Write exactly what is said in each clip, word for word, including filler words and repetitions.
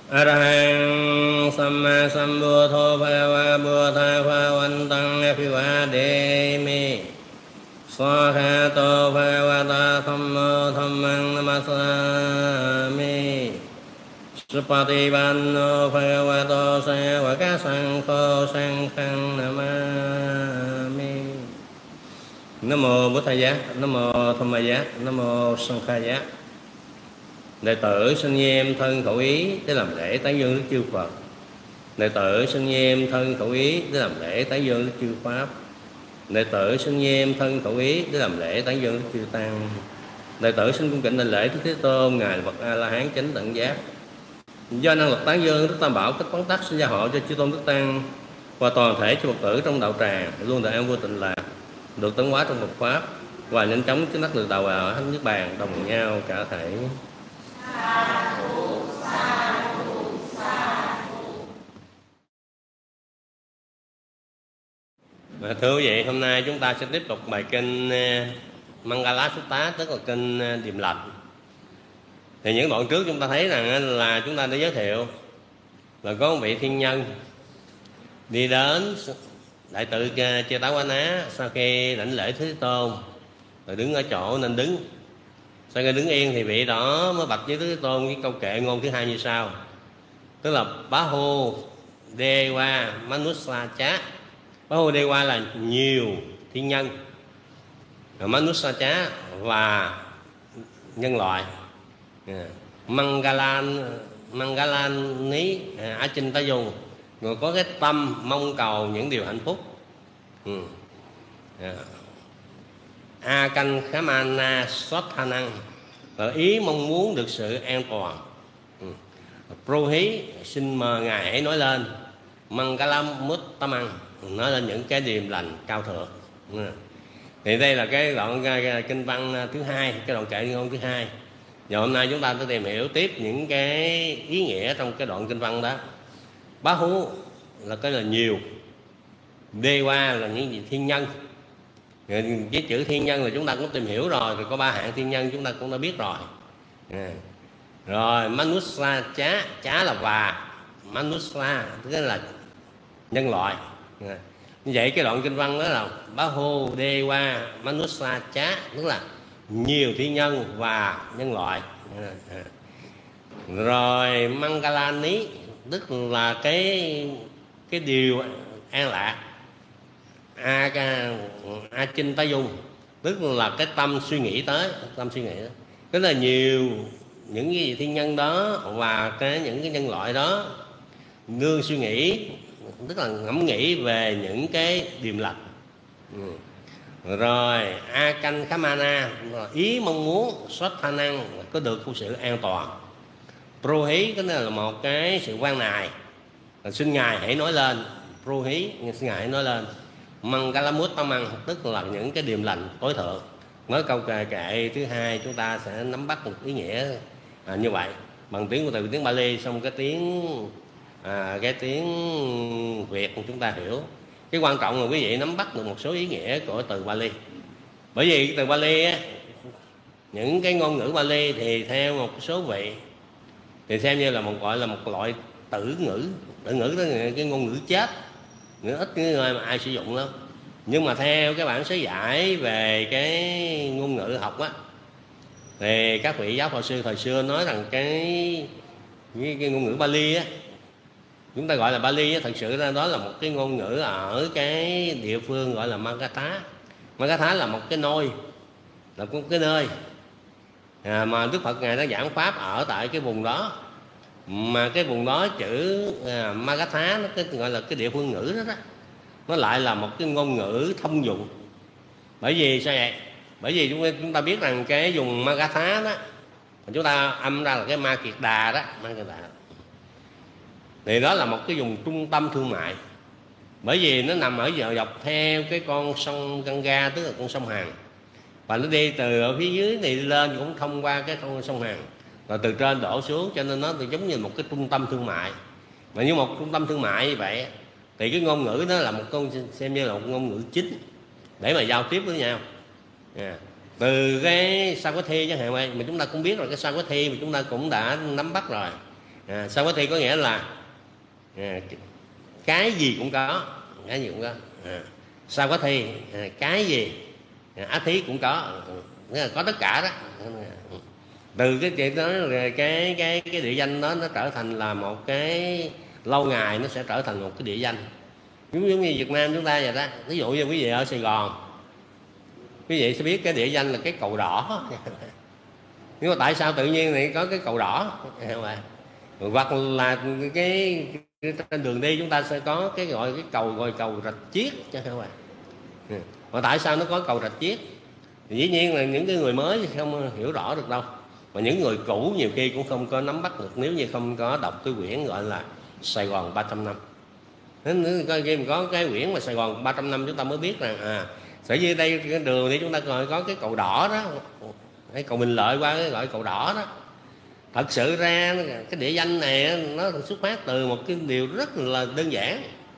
Arahang Samma Sambuddho Bhagava Buddha Bhagavantang Abhivademi Swakhato Bhagavata Thammo Dhammang Namasami Supatipanno Bhagavato Sāvaka Saṅkho Saṅghang Namami. Nam mô Bổn Thầy Giá, Nam mô Tham Ma Giá, Nam mô Sanh Kha Giá. Đệ tử xin nghiêm thân khẩu ý để làm lễ tán dương Đức Chư Phật. Đệ tử xin nghiêm thân khẩu ý để làm lễ tán dương Đức Chư Pháp. Đệ tử xin nghiêm thân khẩu ý để làm lễ tán dương Đức Chư Tăng. Đệ tử xin cung kính đảnh lễ Đức Thế Tôn, ngài Phật A La Hán chánh tận giác. Do năng lực tán dương Đức Tam Bảo cách quán tắc, xin gia hộ cho Chư Tôn Đức Tăng và toàn thể chư Phật tử trong đạo tràng luôn được an vui tịnh lạc, được tấn hóa trong Phật pháp và nhanh chóng chứng đắc được đạo ở thánh niết bàn đồng nhau cả thể. Thưa quý vị, hôm nay chúng ta sẽ tiếp tục bài kinh Mangala Sutta, tức là kinh Điềm Lành. Thì những đoạn trước chúng ta thấy rằng là chúng ta đã giới thiệu là có một vị thiên nhân đi đến đại tự Chê Tá Quá Ná sau khi đảnh lễ Thế Tôn, rồi đứng ở chỗ nên đứng. Sau khi đứng yên thì vị đó mới bạch với Thế Tôn cái câu kệ ngôn thứ hai như sau, tức là Bá Hô Đê Qua Manusa Chá. Bá Hô Đê Qua là nhiều thiên nhân, rồi Manusa Chá là nhân loại. Mangalan Mangalan ní Á Chinh Ta Dùng, người có cái tâm mong cầu những điều hạnh phúc. ừ. A Canh Khamana Sothanang là ý mong muốn được sự an toàn. ừ. Pro Hí xin mời ngài hãy nói lên. Mangalam Muttamang nói lên những cái điềm lành cao thượng. ừ. Thì đây là cái đoạn kinh văn thứ hai, cái đoạn kệ ngôn thứ hai. Và hôm nay chúng ta sẽ tìm hiểu tiếp những cái ý nghĩa trong cái đoạn kinh văn đó. Bá Hú là cái là nhiều, Đê Qua là những gì thiên nhân. Cái chữ thiên nhân là chúng ta cũng tìm hiểu rồi, thì có ba hạng thiên nhân chúng ta cũng đã biết rồi. à. Rồi Manusa Chá, Chá là và, Manusa tức là nhân loại. à. Như vậy cái đoạn kinh văn đó là Bá Hô Đê Qua Manusa Chá, tức là nhiều thiên nhân và nhân loại. à. À. Rồi Mangalani tức là cái cái điều an lạc. A, A Chinh Ta Dung tức là cái tâm suy nghĩ tới, tâm suy nghĩ đó. Rất là nhiều những cái gì thiên nhân đó và cái những cái nhân loại đó nương suy nghĩ, tức là ngẫm nghĩ về những cái điềm lành. ừ. Rồi A Canh Khamana ý mong muốn, Sốt Tha Năng có được một sự an toàn. Pro Hí cái này là một cái sự quan nài, xin ngài hãy nói lên. Pro Hí xin ngài hãy nói lên. Mangalamut Tamang tức là những cái điềm lành tối thượng. Nói câu kệ kệ thứ hai chúng ta sẽ nắm bắt một ý nghĩa à, như vậy bằng tiếng của từ tiếng Bali, xong cái tiếng à, cái tiếng Việt chúng ta hiểu. Cái quan trọng là quý vị nắm bắt được một số ý nghĩa của từ Bali. Bởi vì cái từ Bali á, những cái ngôn ngữ Bali thì theo một số vị thì xem như là một gọi là một loại tử ngữ. Tử ngữ đó là cái ngôn ngữ chết, nữa ít cái người mà ai sử dụng lắm. Nhưng mà theo cái bản sớ giải về cái ngôn ngữ học á, thì các vị giáo phật sư thời xưa nói rằng cái cái, cái ngôn ngữ Bali á, chúng ta gọi là Bali á, thật sự ra đó là một cái ngôn ngữ ở cái địa phương gọi là Magadha. Magadha là một cái nôi, là một cái nơi à, mà Đức Phật ngài đã giảng pháp ở tại cái vùng đó. Mà cái vùng đó chữ à, Magadha nó cái gọi là cái địa phương ngữ đó, đó nó lại là một cái ngôn ngữ thông dụng. Bởi vì sao vậy? Bởi vì chúng, chúng ta biết rằng cái vùng Magadha đó chúng ta âm ra là cái Ma Kiệt Đà đó, Ma Kiệt Đà thì đó là một cái vùng trung tâm thương mại. Bởi vì nó nằm ở giờ dọc theo cái con sông Ganga, tức là con sông Hằng, và nó đi từ ở phía dưới này lên cũng thông qua cái con sông Hằng, rồi từ trên đổ xuống, cho nên nó thì giống như một cái trung tâm thương mại. Mà như một trung tâm thương mại như vậy thì cái ngôn ngữ đó là một con xem như là một ngôn ngữ chính để mà giao tiếp với nhau. à. Từ cái Savatthi chẳng hạn vậy, mà chúng ta cũng biết rồi, cái Savatthi mà chúng ta cũng đã nắm bắt rồi. À, Sarvati có nghĩa là à, cái gì cũng có, cái gì cũng có. À, Sarvati à, cái gì à, Ati cũng có, nghĩa là có tất cả đó. Từ cái chuyện đó cái cái cái địa danh đó nó trở thành là một cái, lâu ngày nó sẽ trở thành một cái địa danh, giống giống như Việt Nam chúng ta vậy đó. Ví dụ như quý vị ở Sài Gòn, quý vị sẽ biết cái địa danh là cái cầu đỏ. Nhưng mà tại sao tự nhiên lại có cái cầu đỏ? Hoặc là cái, cái trên đường đi chúng ta sẽ có cái gọi cái cầu gọi cầu Rạch Chiếc cho các bạn. Mà tại sao nó có cầu Rạch Chiếc? Thì dĩ nhiên là những cái người mới thì không hiểu rõ được đâu, mà những người cũ nhiều khi cũng không có nắm bắt được nếu như không có đọc cái quyển gọi là Sài Gòn ba trăm năm. Nên khi mà có cái quyển mà Sài Gòn ba trăm năm chúng ta mới biết rằng à, sở dĩ đây cái đường thì chúng ta gọi có cái cầu đỏ đó, cái cầu Bình Lợi qua cái gọi cầu đỏ đó. Thật sự ra cái địa danh này nó xuất phát từ một cái điều rất là đơn giản,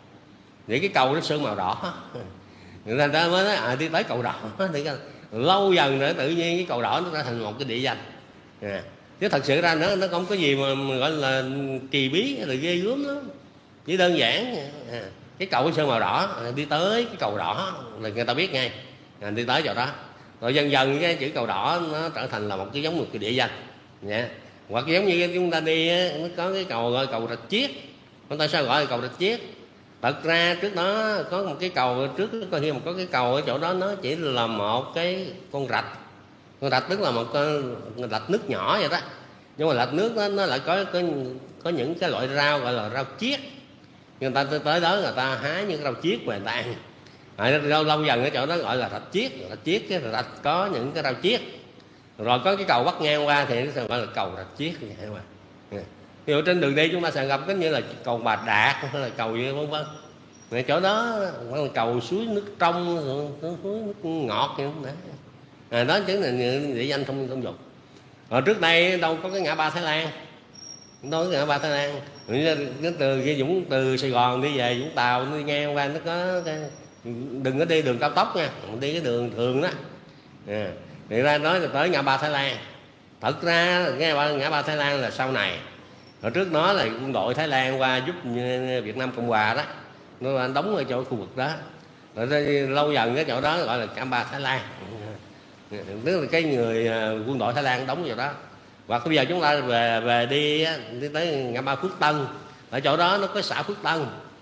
để cái cầu nó sơn màu đỏ, người ta mới nói à, đi tới cầu đỏ. Thì lâu dần nữa tự nhiên cái cầu đỏ nó trở thành một cái địa danh. À, chứ thật sự ra nó nó không có gì mà gọi là kỳ bí hay là ghê gớm lắm, chỉ đơn giản. À, cái cầu sơn màu đỏ, đi tới cái cầu đỏ là người ta biết ngay, à, đi tới chỗ đó. Rồi dần dần cái chữ cầu đỏ nó trở thành là một cái giống một cái địa danh. Yeah. Hoặc giống như chúng ta đi nó có cái cầu gọi cầu Rạch Chiếc. Chúng ta sao gọi là cầu Rạch Chiếc? Thật ra trước đó có một cái cầu, trước coi như mà có cái cầu ở chỗ đó nó chỉ là một cái con rạch. Con rạch tức là một con rạch nước nhỏ vậy đó. Nhưng mà rạch nước đó nó lại có có có những cái loại rau gọi là rau chiết. Người ta tới đó người ta hái những cái rau chiết về người ta ăn. À, lâu lâu dần ở chỗ đó gọi là rạch chiết, rạch chiết cái rạch có những cái rau chiết. Rồi có cái cầu bắc ngang qua thì nó gọi là cầu Rạch Chiếc vậy các bạn. Ví dụ trên đường đi chúng ta sẽ gặp cái như là cầu Bà Đạt hay là cầu gì vân vân. Rồi chỗ đó là cầu suối nước trong, suối nước ngọt vậy đó. À, đó chính là địa danh thông thông dụng. Rồi trước đây đâu có cái ngã ba Thái Lan, đâu có ngã ba Thái Lan. Cái từ cái Dũng từ Sài Gòn đi về Vũng Tàu đi ngang qua nó có cái, đừng có đi đường cao tốc nha, đi cái đường thường đó. À, thì ra nói là tới ngã ba Thái Lan. Thật ra ngã ngã ba Thái Lan là sau này. Hồi trước đó là quân đội Thái Lan qua giúp Việt Nam Cộng Hòa đó, nó đóng ở chỗ khu vực đó. Rồi lâu dần cái chỗ đó gọi là ngã ba Thái Lan, tức là cái người quân đội Thái Lan đóng vào đó. Hoặc bây giờ chúng ta về về đi đi tới ngã ba Phước Tân, ở chỗ đó nó có xã Phước Tân,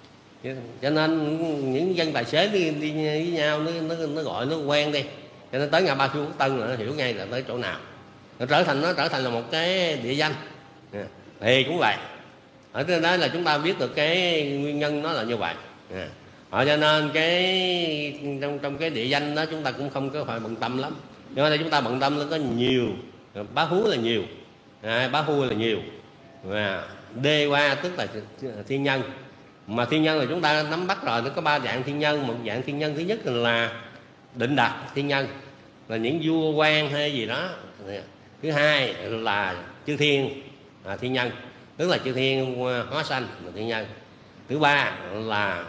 cho nên những dân tài xế đi, đi với nhau nó, nó, nó gọi nó quen đi, cho nên tới ngã ba Phước Tân là nó hiểu ngay là tới chỗ nào. Nó trở thành nó trở thành là một cái địa danh. Thì cũng vậy, ở trên đó là chúng ta biết được cái nguyên nhân nó là như vậy. Họ cho nên cái trong trong cái địa danh đó chúng ta cũng không có phải bận tâm lắm, nhưng mà chúng ta bận tâm nó có nhiều, bá hú là nhiều, à, bá hú là nhiều, và đê qua tức là thiên nhân. Mà thiên nhân là chúng ta nắm bắt rồi, nó có ba dạng thiên nhân. Một dạng thiên nhân thứ nhất là định đạt thiên nhân, là những vua quan hay gì đó. Thứ hai là chư thiên à, thiên nhân, tức là chư thiên hóa sanh là thiên nhân. Thứ ba là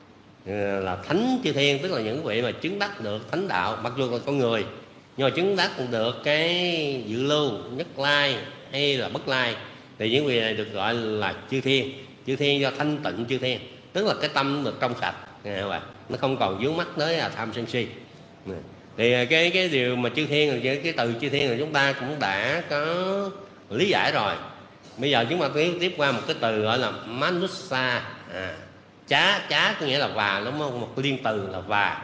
là thánh chư thiên, tức là những vị mà chứng đắc được thánh đạo, mặc dù là con người nhưng mà chứng đắc được cái dự lưu, nhất lai hay là bất lai, thì những vị này được gọi là chư thiên. Chư thiên do thanh tịnh chư thiên, tức là cái tâm được trong sạch, nó không còn vướng mắc tới là tham sân si. Thì cái cái điều mà chư thiên, cái, cái từ chư thiên là chúng ta cũng đã có lý giải rồi. Bây giờ chúng ta tiếp tiếp qua một cái từ gọi là manusa, à, chá chá có nghĩa là và, đúng không? Một liên từ là và.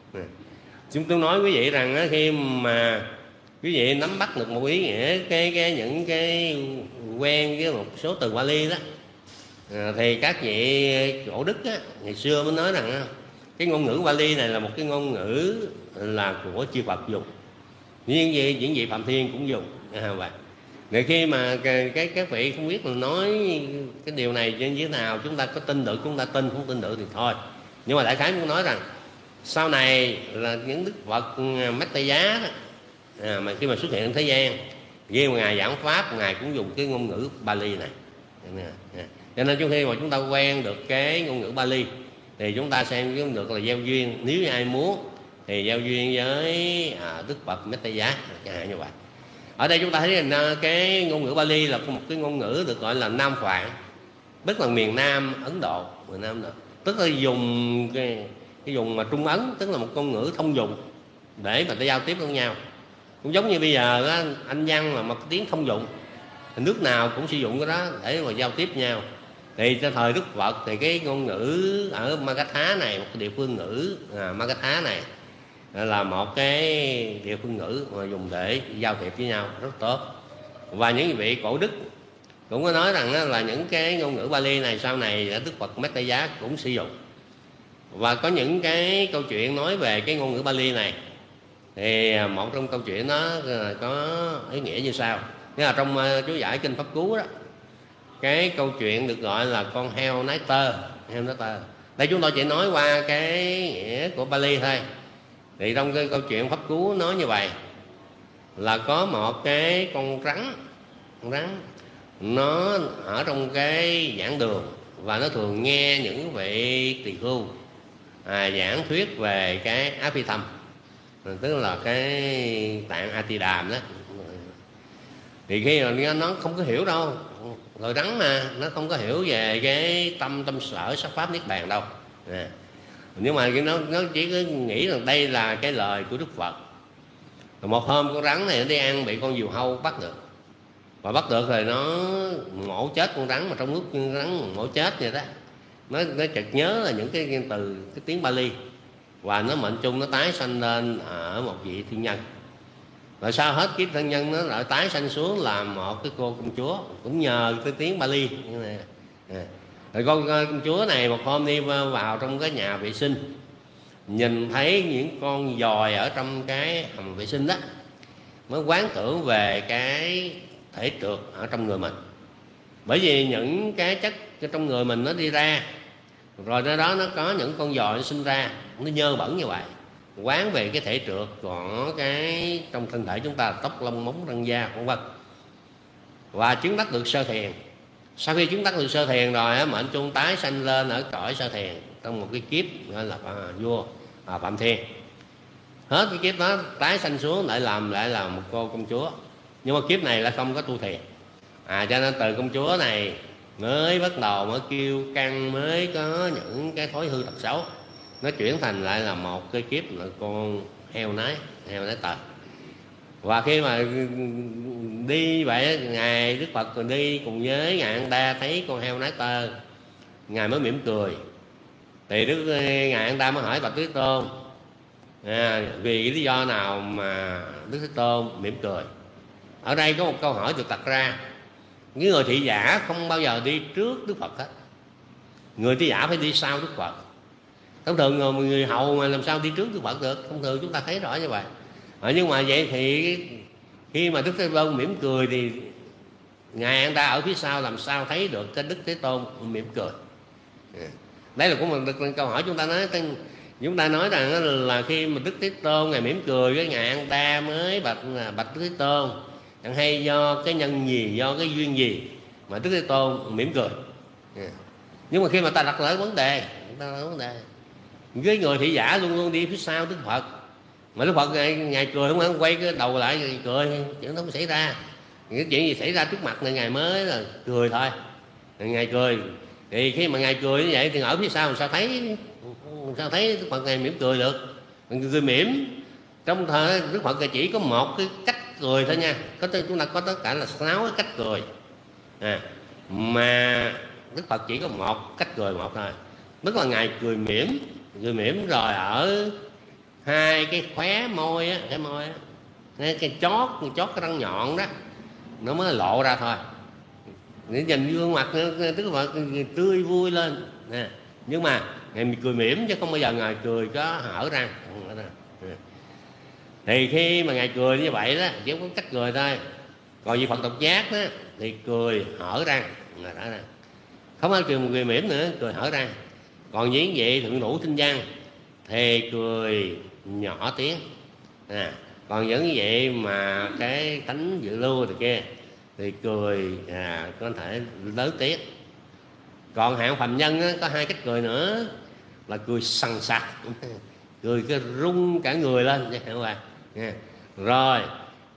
Chúng tôi nói quý vị rằng khi mà quý vị nắm bắt được một ý nghĩa cái cái những cái quen với một số từ Pali đó, à, thì các vị cổ đức á, ngày xưa mới nói rằng cái ngôn ngữ Pali này là một cái ngôn ngữ là của chư Phật dùng, nhưng gì những vị Phạm Thiên cũng dùng. À, vậy. Để khi mà cái, cái các vị không biết là nói cái điều này như thế nào, chúng ta có tin được chúng ta tin, không tin được thì thôi. Nhưng mà đại khái muốn nói rằng sau này là những đức Phật Mách Tây Giá đó, à, mà khi mà xuất hiện trong thế gian, khi mà ngài giảng pháp, ngài cũng dùng cái ngôn ngữ Pali này. Cho nên khi mà chúng ta quen được cái ngôn ngữ Pali thì chúng ta xem được là gieo duyên. Nếu như ai muốn thì gieo duyên với à, đức Phật Mách Tây Giá như vậy. Ở đây chúng ta thấy là cái ngôn ngữ Bali là một cái ngôn ngữ được gọi là Nam Phạn, tức là miền Nam Ấn Độ, miền Nam Ấn Độ. Tức là dùng cái, cái dùng mà Trung Ấn, tức là một ngôn ngữ thông dụng để mà ta giao tiếp với nhau. Cũng giống như bây giờ đó, Anh văn là một cái tiếng thông dụng, thì nước nào cũng sử dụng cái đó để mà giao tiếp nhau. Thì cho thời Đức Phật thì cái ngôn ngữ ở Magadha này, một cái địa phương ngữ à, Magadha này là một cái địa phương ngữ mà dùng để giao tiếp với nhau rất tốt. Và những vị cổ đức cũng có nói rằng là những cái ngôn ngữ Bali này sau này Đức Phật Metta Giá cũng sử dụng. Và có những cái câu chuyện nói về cái ngôn ngữ Bali này, thì một trong câu chuyện đó có ý nghĩa như sau. Nghĩa là trong chú giải Kinh Pháp Cú đó, cái câu chuyện được gọi là con heo nái tơ, heo nái tơ. Đây chúng tôi chỉ nói qua cái nghĩa của Bali thôi. Thì trong cái câu chuyện Pháp Cú nói như vậy, là có một cái con rắn, con rắn nó ở trong cái giảng đường, và nó thường nghe những vị tỳ khưu à, giảng thuyết về cái Abhidhamma, tức là cái tạng A Tỳ Đàm đó. Thì khi mà nó không có hiểu đâu, rồi rắn mà nó không có hiểu về cái tâm tâm sở sắc pháp niết bàn đâu à. Nhưng mà nó, nó chỉ có nghĩ rằng đây là cái lời của Đức Phật. Rồi một hôm con rắn này nó đi ăn, bị con diều hâu bắt được, và bắt được rồi nó mổ chết con rắn, mà trong lúc rắn mổ chết vậy đó, nó, nó chợt nhớ là những cái từ cái tiếng Bali, và nó mệnh chung nó tái sanh lên ở một vị thiên nhân. Rồi sau hết kiếp thân nhân nó lại tái sanh xuống làm một cái cô công chúa, cũng nhờ cái tiếng Bali như này. À. Rồi con công chúa này một hôm đi vào trong cái nhà vệ sinh, nhìn thấy những con giòi ở trong cái hầm vệ sinh đó, mới quán tưởng về cái thể trượt ở trong người mình. Bởi vì những cái chất trong người mình nó đi ra, rồi nơi đó nó có những con giòi nó sinh ra, nó nhơ bẩn như vậy. Quán về cái thể trượt của cái trong thân thể chúng ta, tóc lông móng răng da vân vân, và chứng đắc được sơ thiền. Sau khi chứng đắc được sơ thiền rồi, mệnh chung tái sanh lên ở cõi sơ thiền trong một cái kiếp gọi là à, vua à, Phạm Thiên. Hết cái kiếp đó tái sanh xuống lại làm lại là một cô công chúa, nhưng mà kiếp này là không có tu thiền à, cho nên từ công chúa này mới bắt đầu mới kiêu căng, mới có những cái thói hư tật xấu, nó chuyển thành lại là một cái kiếp là con heo nái, heo nái tờ. Và khi mà đi vậy, ngài Đức Phật còn đi cùng với ngài An Đa thấy con heo nái tơ, ngài mới mỉm cười. Thì Đức ngài An Đa mới hỏi Bạch Thế Tôn à, vì lý do nào mà Đức Thế Tôn mỉm cười. Ở đây có một câu hỏi được đặt ra: những người thị giả không bao giờ đi trước Đức Phật hết, người thị giả phải đi sau Đức Phật. Thông thường người, người hầu mà làm sao đi trước Đức Phật được, thông thường chúng ta thấy rõ như vậy à, nhưng mà vậy thì khi mà Đức Thế Tôn mỉm cười thì ngài An Đa ở phía sau làm sao thấy được cái Đức Thế Tôn mỉm cười. Đây là cũng một câu hỏi chúng ta nói. Chúng ta nói rằng là khi mà Đức Thế Tôn ngài mỉm cười, cái ngài An Đa mới bạch bạch Đức Thế Tôn hay do cái nhân gì, do cái duyên gì mà Đức Thế Tôn mỉm cười. Nhưng mà khi mà ta đặt lại vấn đề, ta đặt vấn đề với người thị giả luôn luôn đi phía sau Đức Phật, mà Đức Phật ngài, ngài cười không, không quay cái đầu lại ngài cười, chuyện đó không xảy ra. Những chuyện gì xảy ra trước mặt này ngài mới là cười thôi. Ngài cười thì khi mà ngài cười như vậy thì ở phía sau làm sao thấy, sao thấy Đức Phật ngài mỉm cười được. Người mỉm trong thời Đức Phật chỉ có một cái cách cười thôi nha, có chúng ta có tất cả là sáu cái cách cười à, mà Đức Phật chỉ có một cách cười một thôi, tức là ngài cười mỉm. Cười mỉm rồi ở hai cái khóe môi á, cái môi á, cái chót chót cái răng nhọn đó nó mới lộ ra thôi, để nhìn gương mặt tức là tươi vui lên nè. Nhưng mà ngài cười mỉm chứ không bao giờ ngài cười có hở răng. Thì khi mà ngài cười như vậy đó chỉ có cách cười thôi. Còn vì Phật độc giác đó thì cười hở răng, không ai cười một cười mỉm nữa, cười hở răng. Còn những vị thượng thủ tinh văn thì cười nhỏ tiếng à. Còn những vị mà cái tánh dự lưu thì kia thì cười à, có thể lớn tiếng. Còn hạng phàm nhân á, có hai cách cười nữa là cười sằng sặc cười cái rung cả người lên nha. Rồi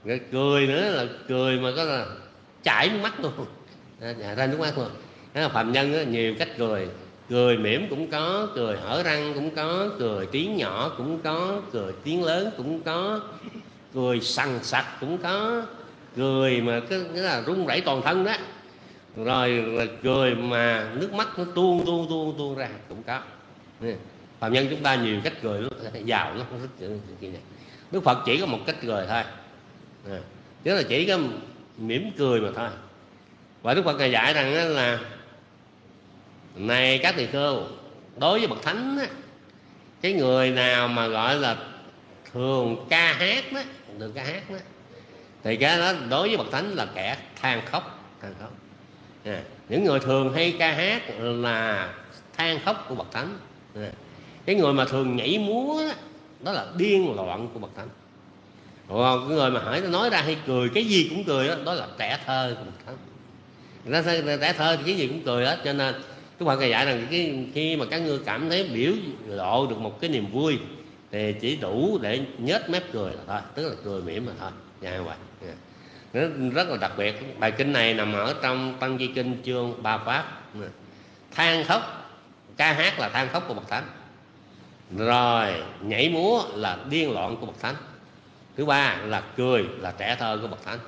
Rồi cười nữa là cười mà có là chảy nước mắt luôn, ra nước mắt luôn. Đó là phàm nhân đó, nhiều cách cười. Cười mỉm cũng có, cười hở răng cũng có, cười tiếng nhỏ cũng có, cười tiếng lớn cũng có, cười sằng sặc cũng có, cười mà cái, cái là run rẩy toàn thân đó, rồi là cười mà nước mắt nó tuôn tuôn tuôn tuôn ra cũng có. Phàm nhân chúng ta nhiều cách cười lắm, giàu lắm. Đức Phật chỉ có một cách cười thôi, à, tức là chỉ có mỉm cười mà thôi. Và Đức Phật Ngài dạy rằng là này các tỳ khưu, đối với bậc thánh á, cái người nào mà gọi là thường ca hát đó, thường ca hát đó, thì cái đó đối với bậc thánh là kẻ than khóc, than khóc. À, những người thường hay ca hát là than khóc của bậc thánh. À, cái người mà thường nhảy múa đó, đó là điên loạn của bậc thánh. Còn cái người mà hỏi nói ra hay cười cái gì cũng cười đó, đó là trẻ thơ của bậc thánh. Người ta trẻ thơ thì cái gì cũng cười hết. Cho nên Đức Phật Ngài dạy rằng cái, khi mà các ngươi cảm thấy biểu lộ được một cái niềm vui thì chỉ đủ để nhếch mép cười là thôi, tức là cười mỉm mà thôi. Dạ vậy. Nó rất là đặc biệt. Bài kinh này nằm ở trong Tăng Chi Kinh chương Ba Pháp. Than khóc, ca hát là than khóc của bậc thánh, rồi nhảy múa là điên loạn của bậc thánh. Thứ ba là cười là trẻ thơ của bậc thánh.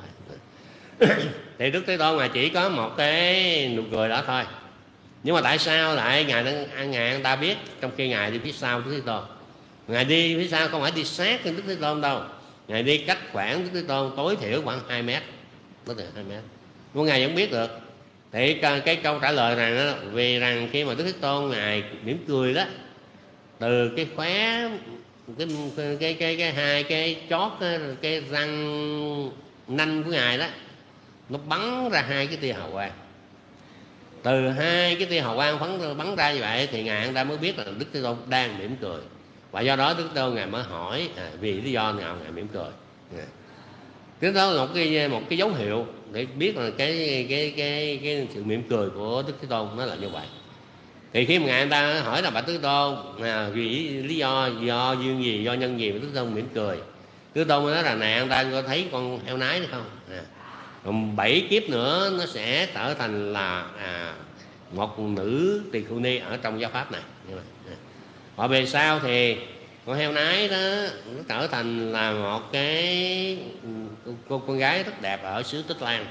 Thì Đức Thế Tôn Ngài chỉ có một cái nụ cười đó thôi. Nhưng mà tại sao lại Ngài Ngài người ta biết, trong khi Ngài đi phía sau Đức Thế Tôn? Ngài đi phía sau không phải đi sát trên Đức Thế Tôn đâu, Ngài đi cách khoảng Đức Thế Tôn tối thiểu khoảng hai mét, có thể hai mét. Nhưng Ngài vẫn biết được. Thì cái câu trả lời rằng đó, vì rằng khi mà Đức Thế Tôn Ngài mỉm cười đó, từ cái khóe cái cái cái cái, cái hai cái chót cái, cái răng nanh của Ngài đó, nó bắn ra hai cái tia hào quang. Từ hai cái tia hào quang bắn, bắn ra như vậy thì Ngài người ta mới biết là Đức Thế Tôn đang mỉm cười. Và do đó Đức Thế Tôn Ngài mới hỏi à, vì lý do nào Ngài mỉm cười. À, cái đó là một cái một cái dấu hiệu để biết là cái cái cái cái sự mỉm cười của Đức Thế Tôn nó là như vậy. Thì khi mà Ngài người ta hỏi là bạch Đức Thế Tôn à, vì lý do do duyên gì, do nhân gì mà Đức Thế Tôn mỉm cười, Đức Thế Tôn mới nói là này, người ta có thấy con heo nái đấy không? À, còn bảy kiếp nữa nó sẽ trở thành là à, một nữ tỳ khưu ni ở trong giáo pháp này. Và về sau thì con heo nái đó nó trở thành là một cái cô con gái rất đẹp ở xứ Tích Lan.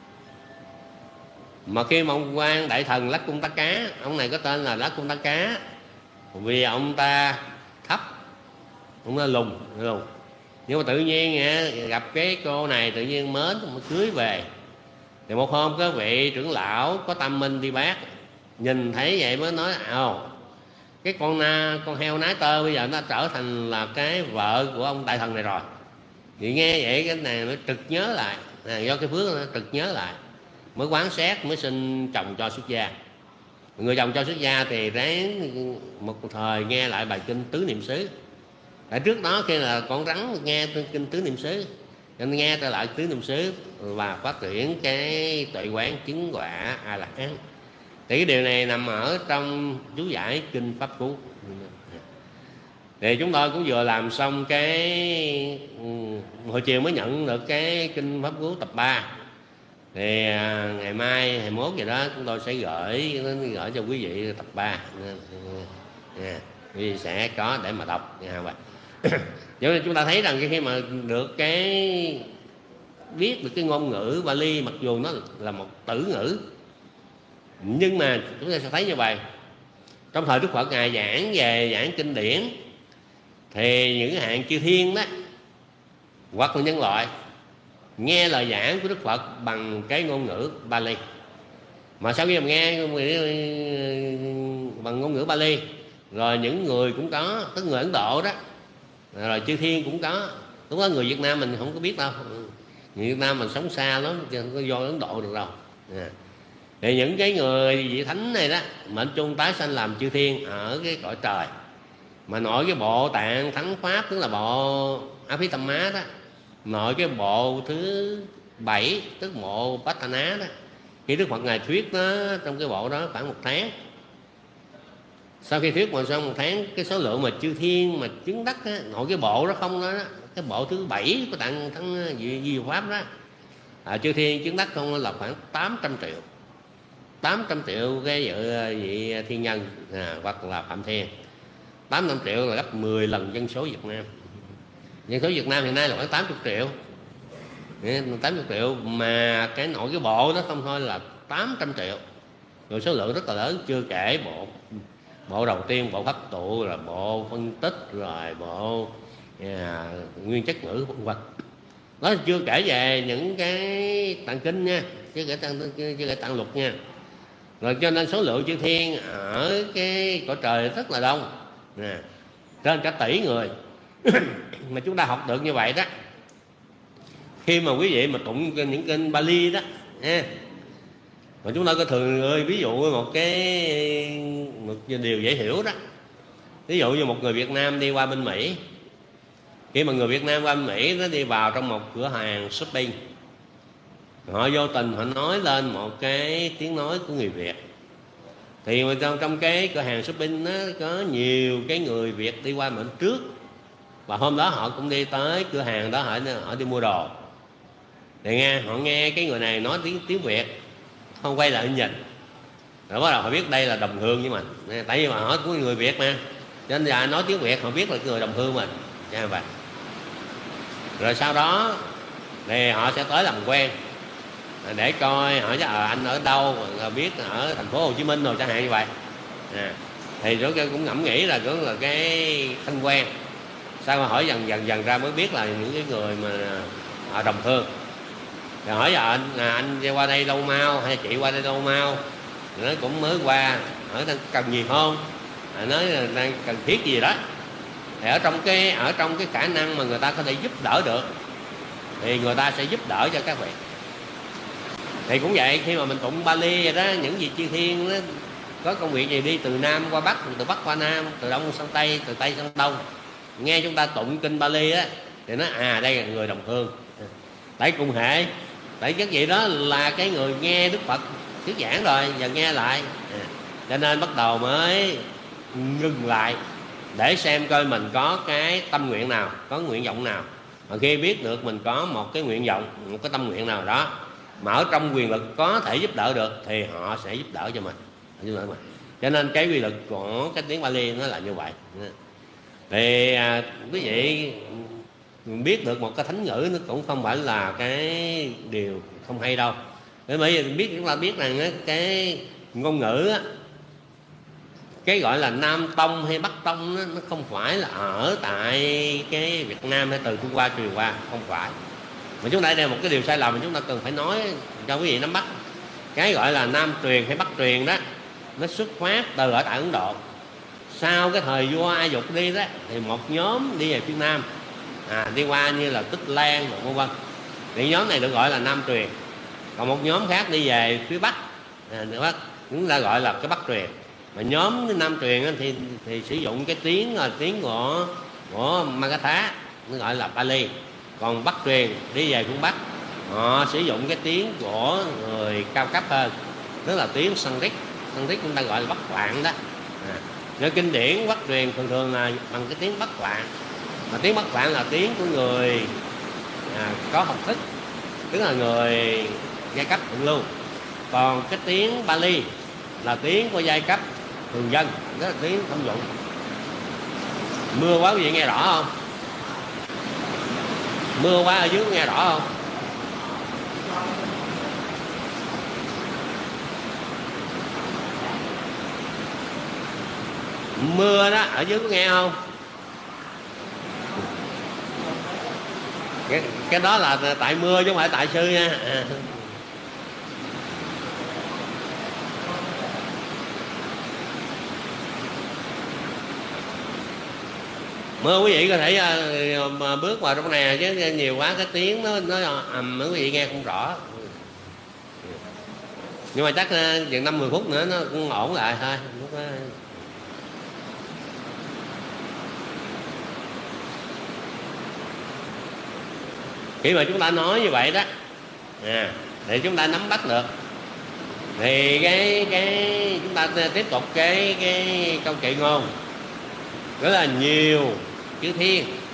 Mà khi mà ông quan đại thần Lắc Cung Tắc Cá, ông này có tên là Lắc Cung Tắc Cá vì ông ta thấp, ông ta lùn lùn. Nhưng mà tự nhiên gặp cái cô này tự nhiên mến mới cưới về. Thì một hôm có vị trưởng lão có tâm minh đi bác nhìn thấy vậy mới nói ồ, cái con na, con heo nái tơ bây giờ nó trở thành là cái vợ của ông đại thần này rồi. Thì nghe vậy cái này nó trực nhớ lại, à, do cái phước nó trực nhớ lại, mới quán xét mới xin chồng cho xuất gia. Người chồng cho xuất gia thì ráng một thời nghe lại bài kinh Tứ Niệm xứ. Tại trước đó khi là con rắn nghe kinh Tứ Niệm xứ, nên nghe trở lại Tứ Niệm xứ và phát triển cái tuệ quán chứng quả A La Hán. Thì cái điều này nằm ở trong chú giải kinh Pháp Cú. Thì chúng tôi cũng vừa làm xong cái hồi chiều mới nhận được cái kinh Pháp Cú tập ba. Thì à, ngày mai hai mươi mốt gì đó chúng tôi sẽ gửi gửi cho quý vị tập ba, yeah, vì sẽ có để mà đọc nha bạn. Cho nên chúng ta thấy rằng khi mà được cái biết được cái ngôn ngữ Bali, mặc dù nó là một tử ngữ, nhưng mà chúng ta sẽ thấy như vậy. Trong thời Đức Phật Ngài giảng về giảng kinh điển thì những hạng chư thiên đó hoặc là nhân loại nghe lời giảng của Đức Phật bằng cái ngôn ngữ Bali. Mà sau khi mà nghe bằng ngôn ngữ Bali rồi những người cũng có, tức người Ấn Độ đó, rồi chư thiên cũng có. Lúc đó người Việt Nam mình không có biết đâu, người Việt Nam mình sống xa lắm, không có vô Ấn Độ được đâu. À, thì những cái người vị thánh này đó mệnh chung tái sanh làm chư thiên ở cái cõi trời. Mà nội cái bộ tạng thắng pháp, tức là bộ Abhidhamma đó, nội cái bộ thứ bảy tức bộ Patana đó, khi Đức Phật Ngài thuyết nó trong cái bộ đó khoảng một tháng. Sau khi thuyết mà sau một tháng, cái số lượng mà chư thiên mà chứng đắc á, nội cái bộ đó không đó, đó cái bộ thứ bảy của tạng thắng Di, Di Pháp đó, à, chư thiên chứng đắc không là khoảng tám trăm triệu, tám trăm triệu cái vị, vị thiên nhân, à, hoặc là phạm thiên. Tám trăm triệu là gấp mười lần dân số Việt Nam. Dân số Việt Nam hiện nay là khoảng tám mươi triệu, tám mươi triệu, mà cái nội cái bộ đó không thôi là tám trăm triệu, rồi số lượng rất là lớn. Chưa kể bộ bộ đầu tiên, bộ pháp tụ, rồi bộ phân tích, rồi bộ à, nguyên chất ngữ vân vân. Đó chưa kể về những cái tạng kinh nha, chưa kể tạng chưa kể tạng lục nha. Rồi cho nên số lượng chư thiên ở cái cõi trời rất là đông, nè, trên cả tỷ người. Mà chúng ta học được như vậy đó, khi mà quý vị mà tụng những kinh Bali đó nha, mà chúng ta có thường ơi, ví dụ một cái một điều dễ hiểu đó, ví dụ như một người Việt Nam đi qua bên Mỹ, khi mà người Việt Nam qua bên Mỹ nó đi vào trong một cửa hàng shopping, họ vô tình họ nói lên một cái tiếng nói của người Việt, thì trong trong cái cửa hàng shopping nó có nhiều cái người Việt đi qua bên trước, và hôm đó họ cũng đi tới cửa hàng đó, họ họ đi mua đồ, thì nghe họ nghe cái người này nói tiếng tiếng Việt, không quay lại nhìn, rồi bắt đầu họ biết đây là đồng hương với mình, tại vì mà hỏi của người Việt mà, cho nên là nói tiếng Việt họ biết là người đồng hương mình, nha vậy. Rồi sau đó thì họ sẽ tới làm quen, để coi hỏi chứ à, anh ở đâu, biết ở thành phố Hồ Chí Minh rồi chẳng hạn như vậy, à, thì nó cũng ngẫm nghĩ là cũng là cái thân quen. Sao mà hỏi dần dần dần ra mới biết là những cái người mà họ đồng hương. Rồi hỏi là anh, à, anh qua đây lâu mau, hay chị qua đây lâu mau, nó cũng mới qua, hỏi đang cần gì không, à, nói là đang cần thiết gì đó. Thì ở trong cái ở trong cái khả năng mà người ta có thể giúp đỡ được thì người ta sẽ giúp đỡ cho các vị. Thì cũng vậy, khi mà mình tụng Bali vậy đó, những vị chư thiên đó, có công việc gì đi từ Nam qua Bắc, từ Bắc qua Nam, từ Đông sang Tây, từ Tây sang Đông, nghe chúng ta tụng kinh Bali á, thì nó à đây là người đồng hương. Tại cùng hệ, tại chất vậy đó là cái người nghe Đức Phật thuyết giảng rồi, giờ nghe lại, à, cho nên bắt đầu mới ngừng lại để xem coi mình có cái tâm nguyện nào, có nguyện vọng nào. Mà khi biết được mình có một cái nguyện vọng, một cái tâm nguyện nào đó mà ở trong quyền lực có thể giúp đỡ được, thì họ sẽ giúp đỡ cho mình, giúp đỡ mình. Cho nên cái quy luật của cái tiếng Bali nó là như vậy. Thì à, quý vị biết được một cái thánh ngữ nó cũng không phải là cái điều không hay đâu. Bởi vì biết chúng ta biết rằng cái ngôn ngữ á, cái gọi là Nam Tông hay Bắc Tông đó, nó không phải là ở tại cái Việt Nam hay từ Trung Hoa truyền qua, không phải. Mà chúng ta đây là một cái điều sai lầm mà chúng ta cần phải nói cho quý vị nắm bắt. Cái gọi là Nam truyền hay Bắc truyền đó, nó xuất phát từ ở tại Ấn Độ. Sau cái thời vua A Dục đi đó, thì một nhóm đi về phía Nam, à, đi qua như là Tích Lan vân vân, thì nhóm này được gọi là Nam truyền. Còn một nhóm khác đi về phía Bắc, à, Bắc chúng ta gọi là cái Bắc truyền. Mà nhóm Nam truyền thì thì sử dụng cái tiếng là tiếng của của Magadha, nó gọi là Pali. Còn Bắc truyền đi về phương Bắc, họ sử dụng cái tiếng của người cao cấp hơn, tức là tiếng Sanskrit. Sanskrit chúng ta gọi là Bắc Tạng đó. À, nơi kinh điển Bắc truyền thường thường là bằng cái tiếng Bắc Tạng, mà tiếng Bắc Tạng là tiếng của người à, có học thức, tức là người giai cấp thượng lưu. Còn cái tiếng Pali là tiếng của giai cấp thường dân, đó là tiếng thông dụng. Mưa quá quý vị nghe rõ không? Mưa quá ở dưới nghe rõ không? Mưa đó ở dưới có nghe không? Cái, cái đó là tại mưa chứ không phải tại sư nha. À. Mưa quý vị có thể uh, bước vào trong này chứ nhiều quá cái tiếng nó nó ầm quý vị nghe không rõ. Nhưng mà chắc uh, chừng năm mười phút nữa nó cũng ổn lại thôi. Lúc đó... Khi mà chúng ta nói như vậy đó, à, để chúng ta nắm bắt được, thì cái cái chúng ta tiếp tục cái cái câu kệ ngôn. Rất là nhiều chư thiên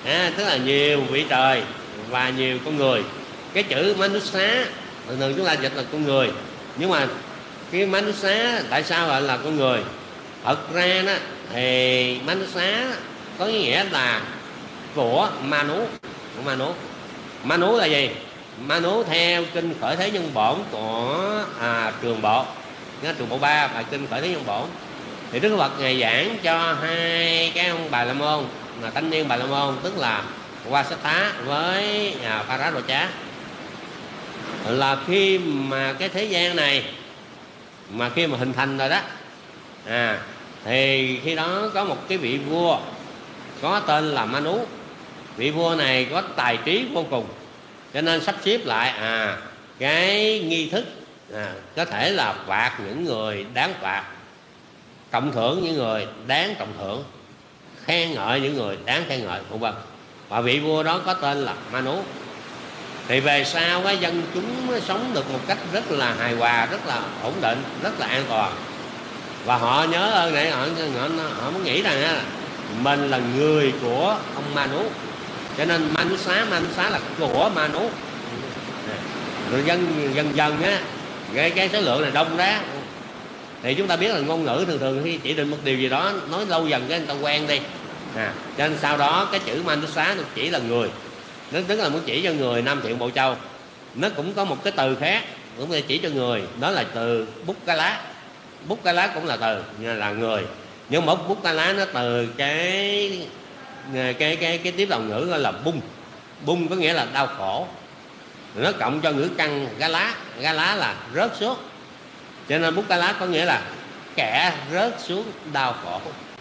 à, tức là nhiều vị trời và nhiều con người. Cái chữ Manusa thường thường chúng ta dịch là con người, nhưng mà cái Manusa tại sao gọi là con người? Thật ra đó thì Manusa có nghĩa là của Manu. Của Manu. Manu là gì? Manu theo kinh Khởi Thế Nhân Bổn của à, Trường Bộ, Trường Bộ ba, bài kinh Khởi Thế Nhân Bổn, thì Đức Phật ngài giảng cho hai cái ông Bà La Môn, là thanh niên Bà La Môn, tức là Wasattha với à, Pharadôcha, là khi mà cái thế gian này mà khi mà hình thành rồi đó, à thì khi đó có một cái vị vua có tên là Manu. Vị vua này có tài trí vô cùng, cho nên sắp xếp lại à cái nghi thức à, có thể là phạt những người đáng phạt, cộng thưởng những người đáng cộng thưởng, khen ngợi những người đáng khen ngợi, vân vân. Và vị vua đó có tên là Manu. Thì về sau cái dân chúng sống được một cách rất là hài hòa, rất là ổn định, rất là an toàn. Và họ nhớ ơn này, họ, họ, họ muốn nghĩ rằng á, mình là người của ông Manu, cho nên Manusa, Manusa là của Manu. Rồi dân dần dần á, cái, cái số lượng này đông đó, thì chúng ta biết là ngôn ngữ thường thường khi chỉ định một điều gì đó nói lâu dần cái người ta quen đi, à, cho nên sau đó cái chữ Manusa nó chỉ là người, nó tức là muốn chỉ cho người Nam Thiện Bộ Châu. Nó cũng có một cái từ khác cũng để chỉ cho người, đó là từ Bukkala. Bukkala cũng là từ là người, nhưng mà Bukkala nó từ cái cái cái cái, cái tiếp đầu ngữ gọi là bung. Bung có nghĩa là đau khổ, nó cộng cho ngữ căn Gala. Gala là rớt xuống, cho nên Bukkala có nghĩa là kẻ rớt xuống đau khổ.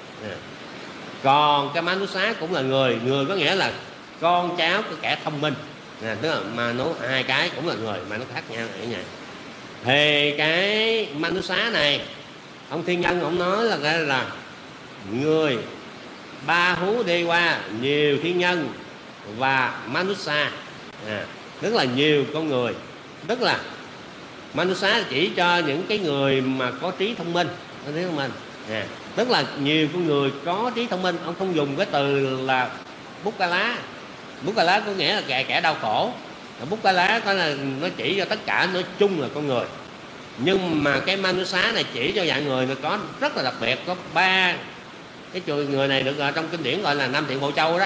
Còn cái Manusa cũng là người, người có nghĩa là con cháu của kẻ thông minh, à, tức là Manu, hai cái cũng là người mà nó khác nhau ở nhà. Thì cái Manusa này ông thiên nhân ông nói là cái là người ba hú đi qua, nhiều thiên nhân và Manusa, à, tức là nhiều con người. Tức là Manusa chỉ cho những cái người mà có trí thông minh, có trí thông minh, à, tức là nhiều con người có trí thông minh. Ông không dùng cái từ là Bukkala. Bukkala có nghĩa là kẻ kẻ đau khổ. Bukkala có là nó chỉ cho tất cả, nói chung là con người. Nhưng mà cái Manusa này chỉ cho dạng người nó có rất là đặc biệt, có ba cái người này được trong kinh điển gọi là Nam Thiện Bộ Châu đó.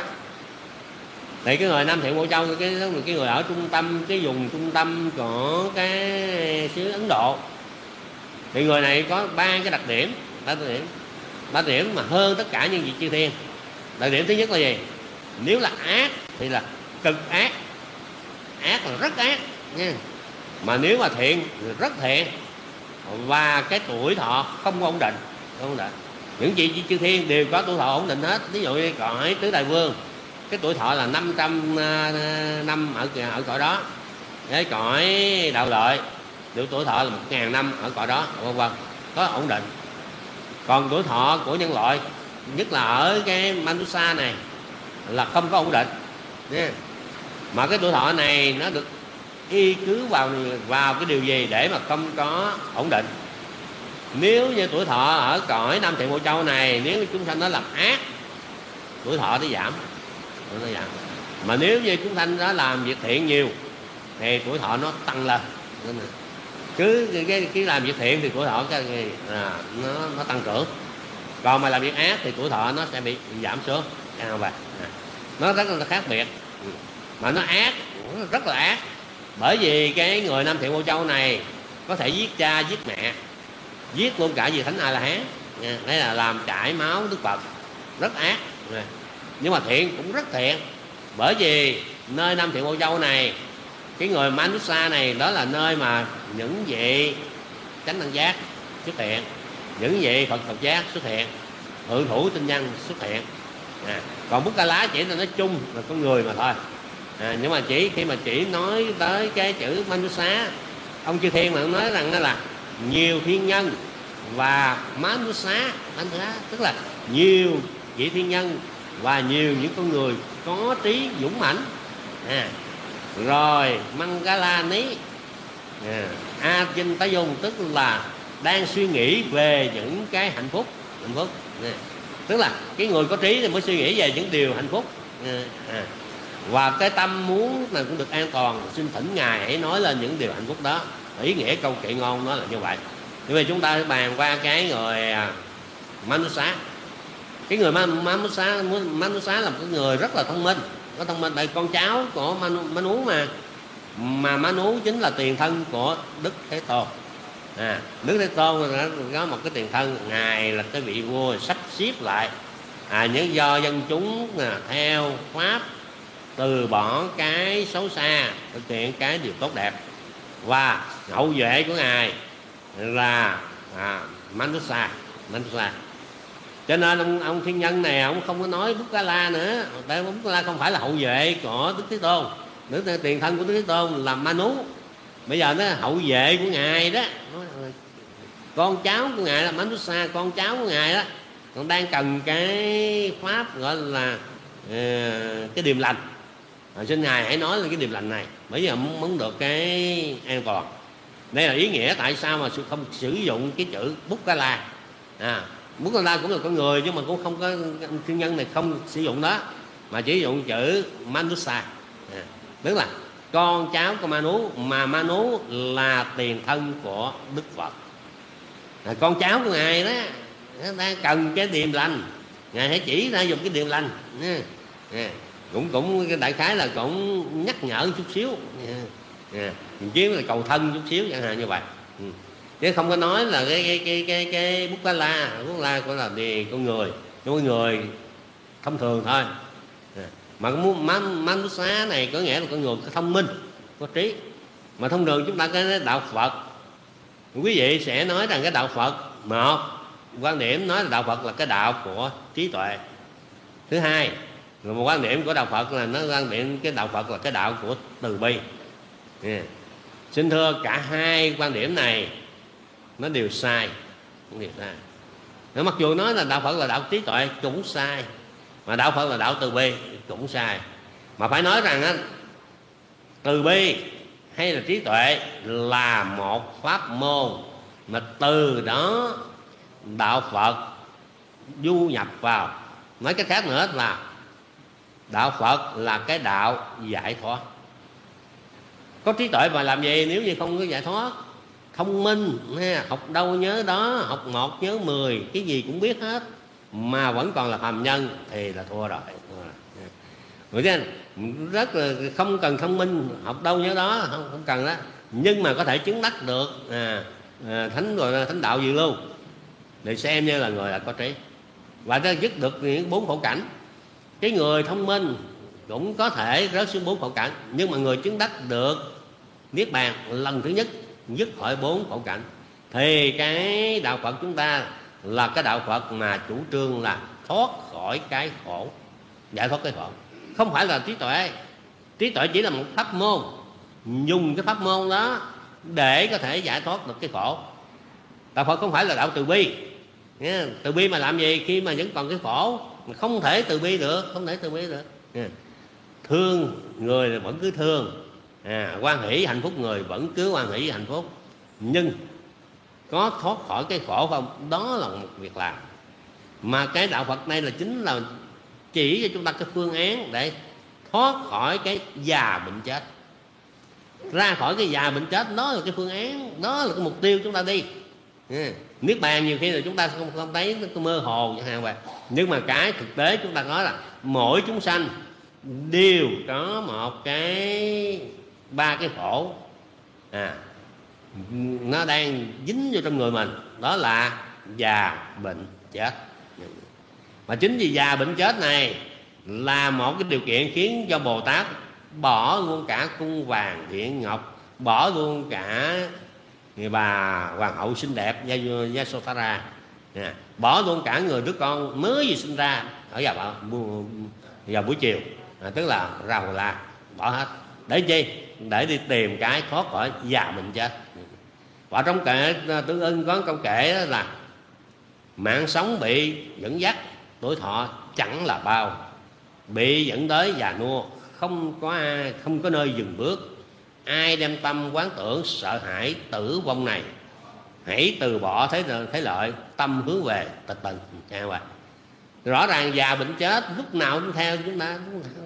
Thì cái người Nam Thiện Bộ Châu, cái cái người ở trung tâm, cái vùng trung tâm của cái xứ Ấn Độ, thì người này có ba cái đặc điểm, ba đặc điểm, ba đặc điểm mà hơn tất cả những vị chư thiên. Đặc điểm thứ nhất là gì? Nếu là ác thì là cực ác, ác là rất ác nha. Mà nếu mà thiện thì rất thiện. Và cái tuổi thọ không ổn định, không ổn định. Những vị chư thiên đều có tuổi thọ ổn định hết. Ví dụ như cõi Tứ Đại Vương, cái tuổi thọ là năm trăm năm ở ở cõi đó. Cái cõi Đạo Lợi được tuổi thọ là một ngàn năm ở cõi đó, vân vân, có ổn định. Còn tuổi thọ của nhân loại, nhất là ở cái Manusa này, là không có ổn định nha. Mà cái tuổi thọ này nó được y cứ vào vào cái điều gì để mà không có ổn định. Nếu như tuổi thọ ở cõi Nam Thiện Bộ Châu này, nếu chúng sanh nó làm ác, tuổi thọ nó giảm, nó giảm. Mà nếu như chúng sanh đó làm việc thiện nhiều thì tuổi thọ nó tăng lên. Cứ cái, cái, cái làm việc thiện thì tuổi thọ cái à, nó nó tăng trưởng. Còn mà làm việc ác thì tuổi thọ nó sẽ bị giảm xuống. À, nó rất là khác biệt. Mà nó ác, nó rất là ác. Bởi vì cái người Nam Thiện Bộ Châu này có thể giết cha, giết mẹ, giết luôn cả vị Thánh A La Hán. Đấy là làm chảy máu Đức Phật, rất ác. Nhưng mà thiện cũng rất thiện. Bởi vì nơi Nam Thiện Bộ Châu này, cái người Manusa này, đó là nơi mà những vị chánh đẳng giác xuất hiện, những vị Phật Phật giác xuất hiện, hưởng thủ tinh nhân xuất hiện. À, còn Bukkala chỉ là nói chung là con người mà thôi. À, nhưng mà chỉ khi mà chỉ nói tới cái chữ Manusa, ông Chư Thiên mà ông nói rằng đó là nhiều thiên nhân và Manusa, Manusa tức là nhiều vị thiên nhân và nhiều những con người có trí dũng mãnh. À, rồi Mangala Ní, à, A Chinh Tá Dung tức là đang suy nghĩ về những cái hạnh phúc, hạnh phúc. À, tức là cái người có trí thì mới suy nghĩ về những điều hạnh phúc. à. Và cái tâm muốn là cũng được an toàn, xin thỉnh Ngài hãy nói lên những điều hạnh phúc đó. Ý nghĩa câu kệ ngôn nó là như vậy. Vì vậy chúng ta bàn qua cái người Manusa. Cái người Manusa, Manusa là một cái người rất là thông minh, có thông minh, tại con cháu của Manu, Manu mà mà Manu chính là tiền thân của Đức Thế Tôn. À, Đức Thế Tôn có một cái tiền thân, Ngài là cái vị vua sắp xếp lại à, những do dân chúng à, theo pháp từ bỏ cái xấu xa, thực hiện cái điều tốt đẹp. Và hậu duệ của Ngài là à, Manusa, Manusa. Cho nên ông, ông thiên nhân này ông không có nói Bukala nữa, tại Bukala không phải là hậu duệ của Đức Thế Tôn. Đức tiền thân của Đức Thế Tôn là Manu. Bây giờ nó hậu duệ của Ngài đó, con cháu của Ngài là Manusa, con cháu của Ngài đó, còn đang cần cái pháp gọi là uh, cái điềm lành. Rồi xin Ngài hãy nói lên cái điềm lành này, bởi vì muốn, muốn được cái an toàn. Đây là ý nghĩa tại sao mà không sử dụng cái chữ Bukala. À, Bukala cũng là con người nhưng mà cũng không có, thiên nhân này không sử dụng đó, mà chỉ dùng chữ Manusa. À, tức là con cháu của Manu, mà Manu là tiền thân của Đức Phật. À, con cháu của Ngài đó nó đang cần cái điềm lành, Ngài hãy chỉ ra dùng cái điềm lành. À, à, cũng cũng đại khái là cũng nhắc nhở chút xíu, à, à, chứ là cầu thân chút xíu chẳng hạn như vậy. Ừ. Chứ không có nói là cái cái cái cái, cái Bukala, Bukala cũng là thì con người, con người thông thường thôi. À, mà Manusa này có nghĩa là con người có thông minh, có trí. Mà thông thường chúng ta cái đạo Phật, quý vị sẽ nói rằng cái đạo Phật, một quan điểm nói là đạo Phật là cái đạo của trí tuệ. Thứ hai, một quan điểm của đạo Phật là nó quan điểm cái đạo Phật là cái đạo của từ bi. Yeah. Xin thưa cả hai quan điểm này nó đều sai, cũng đều sai. Nó mặc dù nói là đạo Phật là đạo trí tuệ cũng sai, mà đạo Phật là đạo từ bi cũng sai. Mà phải nói rằng á, từ bi hay là trí tuệ là một pháp môn mà từ đó đạo Phật du nhập vào. Nói cách khác nữa là đạo Phật là cái đạo giải thoát. Có trí tuệ mà làm gì nếu như không có giải thoát? Thông minh, học đâu nhớ đó, học một nhớ mười, cái gì cũng biết hết, mà vẫn còn là phàm nhân thì là thua rồi. Rồi chứ rất là không cần thông minh, học đâu nhớ đó, không, không cần đó, nhưng mà có thể chứng đắc được à, à, thánh rồi thánh đạo gì luôn, để xem như là người là có trí và nó dứt được những bốn khổ cảnh. Cái người thông minh cũng có thể rớt xuống bốn khổ cảnh, nhưng mà người chứng đắc được niết bàn lần thứ nhất dứt khỏi bốn khổ cảnh thì cái đạo Phật chúng ta là cái đạo Phật mà chủ trương là thoát khỏi cái khổ, giải thoát cái khổ, không phải là trí tuệ. Trí tuệ chỉ là một pháp môn, dùng cái pháp môn đó để có thể giải thoát được cái khổ. Đạo Phật không phải là đạo từ bi. Từ bi mà làm gì khi mà vẫn còn cái khổ, mà không thể từ bi được, không thể từ bi được. Thương người vẫn cứ thương, à, hoan hỷ hạnh phúc người vẫn cứ hoan hỷ hạnh phúc, nhưng có thoát khỏi cái khổ không, đó là một việc làm. Mà cái đạo Phật này là chính là chỉ cho chúng ta cái phương án để thoát khỏi cái già bệnh chết, ra khỏi cái già bệnh chết, đó là cái phương án, đó là cái mục tiêu chúng ta đi. À, niết bàn nhiều khi là chúng ta không, không thấy nó mơ hồ chẳng hạn vậy, nhưng mà cái thực tế chúng ta nói là mỗi chúng sanh đều có một cái ba cái khổ, à, nó đang dính vô trong người mình, đó là già bệnh chết. Mà chính vì già bệnh chết này là một cái điều kiện khiến cho Bồ Tát bỏ luôn cả cung vàng điện ngọc, bỏ luôn cả người bà hoàng hậu xinh đẹp Yasodhara, à, bỏ luôn cả người đứa con mới vừa sinh ra ở vào, vào buổi chiều, à, tức là ra Hồ La, bỏ hết để chi? Để đi tìm cái thoát khỏi già bệnh chết. Và trong kệ Tương Ưng có câu kể là mạng sống bị dẫn dắt, tuổi thọ chẳng là bao, bị dẫn tới già nua, không có ai, không có nơi dừng bước. Ai đem tâm quán tưởng sợ hãi tử vong này, hãy từ bỏ thế, thế lợi, tâm hướng về tịch tịnh. Rõ ràng già bệnh chết lúc nào cũng theo chúng ta,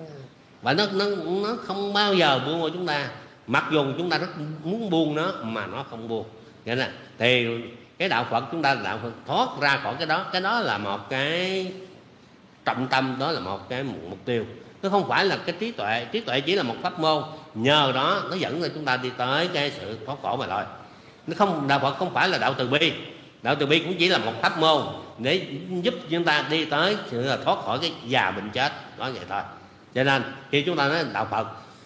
và nó nó nó không bao giờ buông của chúng ta, mặc dù chúng ta rất muốn buông nó mà nó không buông. Vậy là thì cái đạo Phật chúng ta là đạo Phật thoát ra khỏi cái đó. Cái đó là một cái trọng tâm, đó là một cái mục tiêu. Nó không phải là cái trí tuệ. Trí tuệ chỉ là một pháp môn, nhờ đó nó dẫn cho chúng ta đi tới cái sự thoát khổ mà thôi. Nó không, đạo Phật không phải là đạo từ bi. Đạo từ bi cũng chỉ là một pháp môn để giúp chúng ta đi tới sự là thoát khỏi cái già bệnh chết, nói vậy thôi. Cho nên khi chúng ta nói đạo Phật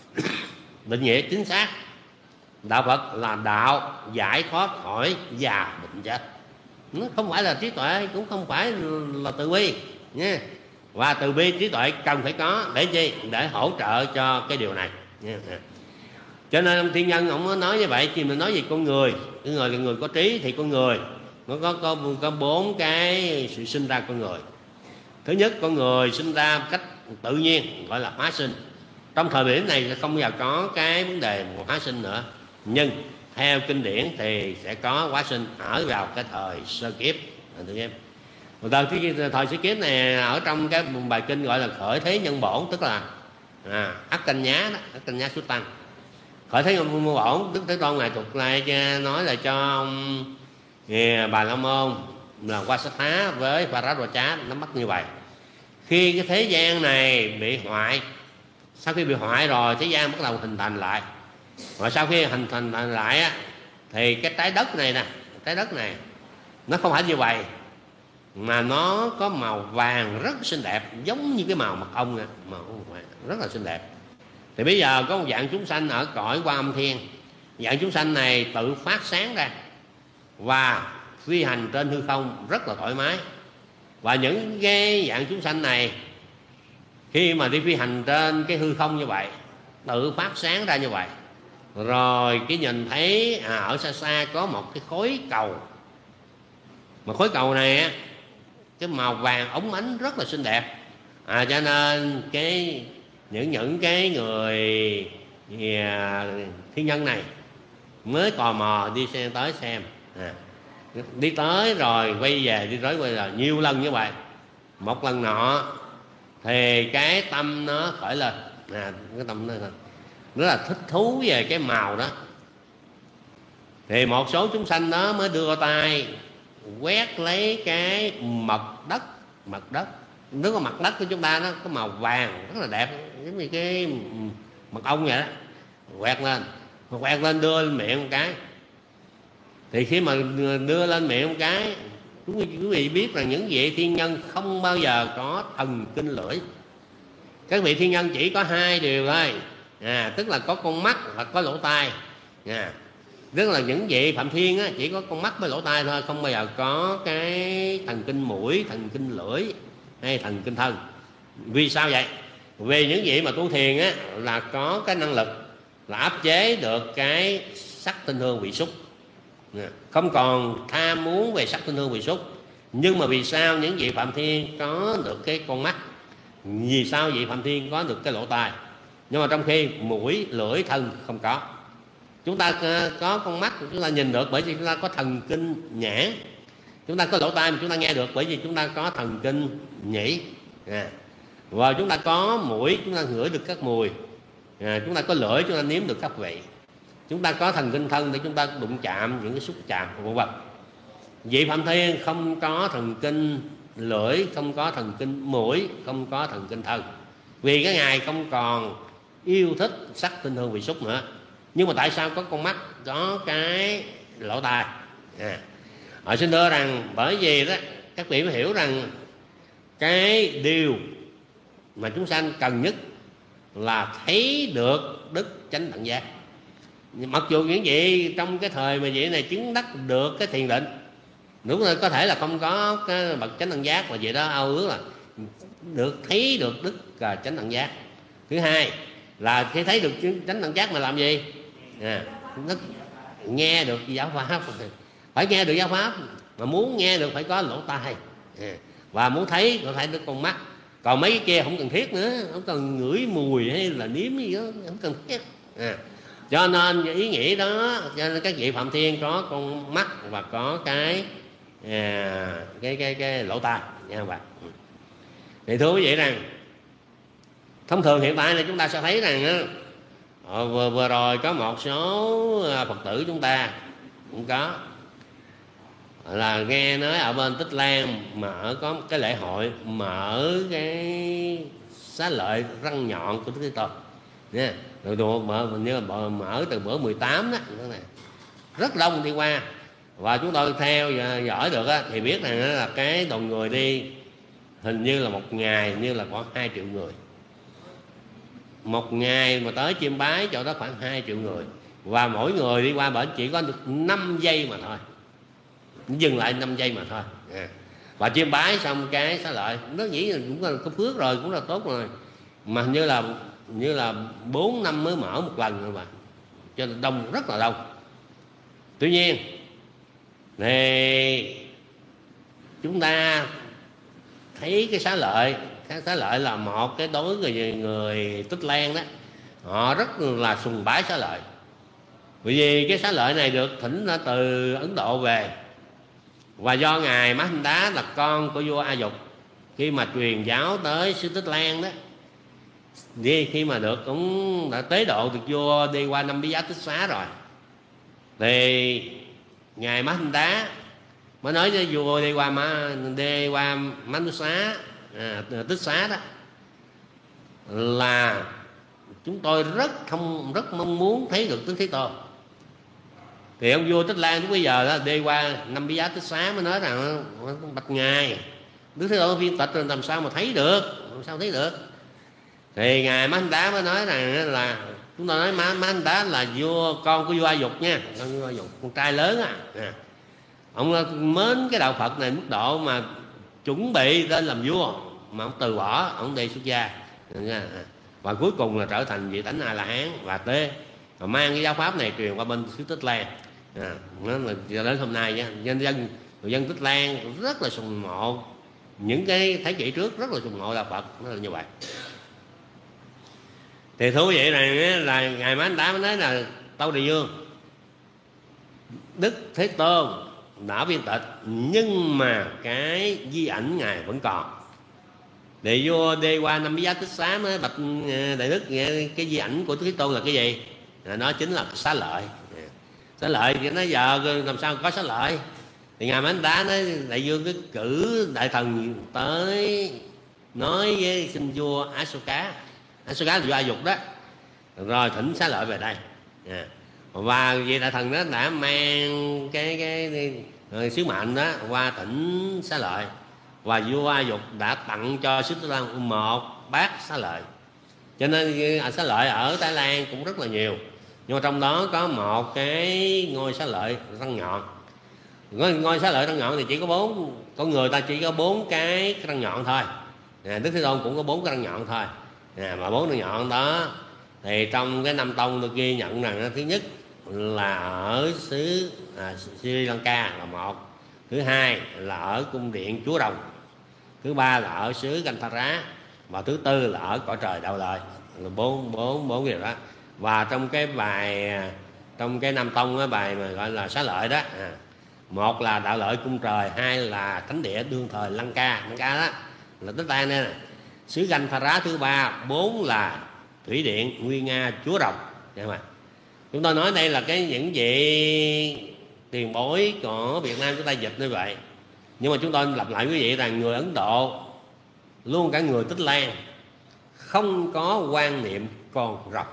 định nghĩa chính xác, đạo Phật là đạo giải thoát khỏi già bệnh chết. Nó không phải là trí tuệ, cũng không phải là từ bi nha. Và từ bi trí tuệ cần phải có để chi? Để hỗ trợ cho cái điều này nha. Cho nên ông Thiên Nhân ông nói như vậy. Khi mình nói về con người, con người là người có trí, thì con người nó có có có bốn cái sự sinh ra con người. Thứ nhất, con người sinh ra một cách tự nhiên, gọi là hóa sinh. Trong thời điểm này sẽ không bao giờ có cái vấn đề hóa sinh nữa, nhưng theo kinh điển thì sẽ có hóa sinh ở vào cái thời sơ kiếp. Thời, thời sơ kiếp này ở trong cái bài kinh gọi là khởi thế nhân bổn, tức là à, ắt canh nhá đó, ắt canh nhá xuất tăng. Khởi thế nhân bổn, Đức Thế Tôn này thuộc lại nói là cho ông Bà La Môn là qua sát thá với Pharadvacha nó bắt như vậy. Khi cái thế gian này bị hoại, sau khi bị hoại rồi thế gian bắt đầu hình thành lại. Rồi sau khi hình thành lại á, thì cái trái đất này nè, trái đất này nó không phải như vậy, mà nó có màu vàng rất xinh đẹp, giống như cái màu mật ong nè, màu vàng rất là xinh đẹp. Thì bây giờ có một dạng chúng sanh ở cõi Qua Âm Thiên. Dạng chúng sanh này tự phát sáng ra và phi hành trên hư không rất là thoải mái. Và những cái dạng chúng sanh này khi mà đi phi hành trên cái hư không như vậy, tự phát sáng ra như vậy, rồi cái nhìn thấy à, ở xa xa có một cái khối cầu. Mà khối cầu này á, cái màu vàng óng ánh rất là xinh đẹp. À, cho nên cái những những cái người à, thiên nhân này mới tò mò đi xem tới xem. À, đi tới rồi quay về, đi tới quay là nhiều lần như vậy. Một lần nọ thì cái tâm nó khởi lên, à, cái tâm nó rất là thích thú về cái màu đó. Thì một số chúng sanh đó mới đưa tay quét lấy cái mật đất, mật đất, nước có mặt đất của chúng ta nó có màu vàng rất là đẹp, giống như cái mật ong vậy đó, quét lên, quét lên đưa lên miệng một cái. Thì khi mà đưa lên miệng một cái, quý vị biết là những vị thiên nhân không bao giờ có thần kinh lưỡi. Các vị thiên nhân chỉ có hai điều thôi, à, tức là có con mắt hoặc có lỗ tai. À, tức là những vị Phạm Thiên á, chỉ có con mắt với lỗ tai thôi, không bao giờ có cái thần kinh mũi, thần kinh lưỡi hay thần kinh thân. Vì sao vậy? Vì những vị mà tu thiền á, là có cái năng lực là áp chế được cái sắc tinh hương vị xúc, không còn tham muốn về sắc tinh hương vị xúc. Nhưng mà vì sao những vị Phạm Thiên có được cái con mắt, vì sao vị Phạm Thiên có được cái lỗ tai, nhưng mà trong khi mũi, lưỡi, thân không có. Chúng ta có con mắt chúng ta nhìn được bởi vì chúng ta có thần kinh nhãn. Chúng ta có lỗ tai mà chúng ta nghe được bởi vì chúng ta có thần kinh nhĩ. À, và chúng ta có mũi, chúng ta ngửi được các mùi. À, chúng ta có lưỡi, chúng ta nếm được các vị. Chúng ta có thần kinh thân để chúng ta đụng chạm những cái xúc chạm vân vân. Vị Phạm Thiên không có thần kinh lưỡi, không có thần kinh mũi, không có thần kinh thân, vì cái ngài không còn yêu thích sắc tinh hương vị xúc nữa. Nhưng mà tại sao có con mắt, có cái lỗ tai? À, họ xin đưa rằng bởi vì đó các vị phải hiểu rằng cái điều mà chúng sanh cần nhất là thấy được đức chánh đẳng giác. Mặc dù những vị trong cái thời mà vị này chứng đắc được cái thiền định, đúng là có thể là không có cái bậc chánh đẳng giác, mà vậy đó ao ước là được thấy được đức chánh đẳng giác. Thứ hai là khi thấy được chánh đẳng giác mà làm gì? À, nó nghe được giáo pháp, phải nghe được giáo pháp, mà muốn nghe được phải có lỗ tai, à, và muốn thấy có thể được con mắt. Còn mấy cái kia không cần thiết nữa, không cần ngửi mùi hay là nếm gì đó, không cần thiết. À, cho nên ý nghĩa đó, cho nên các vị Phạm Thiên có con mắt và có cái à, cái cái cái lỗ tai nha các bạn. Thì thưa quý vị rằng thông thường hiện tại là chúng ta sẽ thấy rằng á, vừa, vừa rồi có một số Phật tử chúng ta cũng có là nghe nói ở bên Tích Lan mở có cái lễ hội mở cái xá lợi răng nhọn của Đức Thế Tôn nha, rồi đồ mở như là mở từ bữa mười tám đó, rất đông đi qua. Và chúng tôi theo dõi được á, thì biết rằng là cái đoàn người đi hình như là một ngày như là khoảng hai triệu người, một ngày mà tới chiêm bái chỗ đó khoảng hai triệu người, và mỗi người đi qua bển chỉ có được năm giây mà thôi, dừng lại năm giây mà thôi à. Và chiêm bái xong cái xá lợi nó nghĩ là cũng là có phước rồi, cũng là tốt rồi, mà như là như là bốn năm mới mở một lần rồi mà, cho nên đông, rất là đông. Tuy nhiên thì chúng ta thấy cái xá lợi, cái xá lợi là một cái đối với người, người Tích Lan đó, họ rất là sùng bái xá lợi, bởi vì cái xá lợi này được thỉnh ra từ Ấn Độ về, và do ngài Mát Hanh Đá là con của vua A Dục, khi mà truyền giáo tới xứ Tích Lan đó, đi khi mà được cũng đã tế độ được vua đi qua năm Bí Giá Tích Xá rồi, thì ngài Mát Hanh Đá mới nói với vua đi qua má đi qua Mát Xá à, Tích Xá đó là chúng tôi rất không rất mong muốn thấy được Đức Thế Tôn. Thì ông vua Tích Lan lúc bây giờ đó đi qua năm Bí Giá Tích Xá mới nói rằng bạch ngài, Đức Thế Tôn viên tịch rồi làm sao mà thấy được, làm sao thấy được. Thì ngài Mát Hanh Đá mới nói rằng là chúng ta nói Mát Hanh Đá là vua con của vua A Dục nha, con vua A Dục, con trai lớn á à. Ông mến cái đạo Phật này mức độ mà chuẩn bị lên làm vua mà ông từ bỏ, ông đi xuất gia, và cuối cùng là trở thành vị Thánh A La Hán và tê, và mang cái giáo pháp này truyền qua bên xứ Tích Lan à, nó là đến hôm nay nha. Nhân dân người dân Tích Lan rất là sùng mộ, những cái thế kỷ trước rất là sùng mộ đạo Phật, nó là như vậy. Thì thú vị này là ngài Mát Hanh Đá mới nói là Tâu Đại Dương, Đức Thế Tôn đã viên tịch nhưng mà cái di ảnh ngài vẫn còn. Để vua đi qua năm Bí Giá Tích Xá mới bạch đại đức cái di ảnh của Đức Thế Tôn là cái gì? Nó chính là xá lợi. Xá lợi thì nó giờ làm sao có xá lợi? Thì ngài Mát Hanh Đá nói đại dương cứ cử đại thần tới nói với xin vua Asoka, Asoka là vua A Dục đó, rồi thỉnh xá lợi về đây à. Và vị đại thần đó đã mang cái cái, cái sứ mệnh đó qua thỉnh xá lợi, và vua A Dục đã tặng cho xứ Thái Lan một bát xá lợi. Cho nên xá lợi ở Thái Lan cũng rất là nhiều, nhưng mà trong đó có một cái ngôi xá lợi răng nhọn. Ngôi, ngôi xá lợi răng nhọn thì chỉ có bốn, con người ta chỉ có bốn cái răng nhọn thôi à, Đức Thế Tôn cũng có bốn cái răng nhọn thôi à, mà bốn răng nhọn đó thì trong cái năm tông được ghi nhận rằng thứ nhất là ở xứ à, Sri Lanka là một, thứ hai là ở cung điện Chúa Rồng, thứ ba là ở xứ Gandhara, và thứ tư là ở cõi trời Đạo Lợi, là bốn bốn bốn điều đó. Và trong cái bài trong cái Nam Tông cái bài mà gọi là xá lợi đó à, một là Đạo Lợi cung trời, hai là thánh địa đương thời Lanka, Lanka đó là Tích Lan nè, xứ Gandhara thứ ba, bốn là thủy điện Nguyên Nga Chúa Rồng. Vậy mà chúng tôi nói đây là cái những vị tiền bối của Việt Nam chúng ta dịch như vậy. Nhưng mà chúng tôi lặp lại quý vị rằng người Ấn Độ, luôn cả người Tích Lan, không có quan niệm con rồng.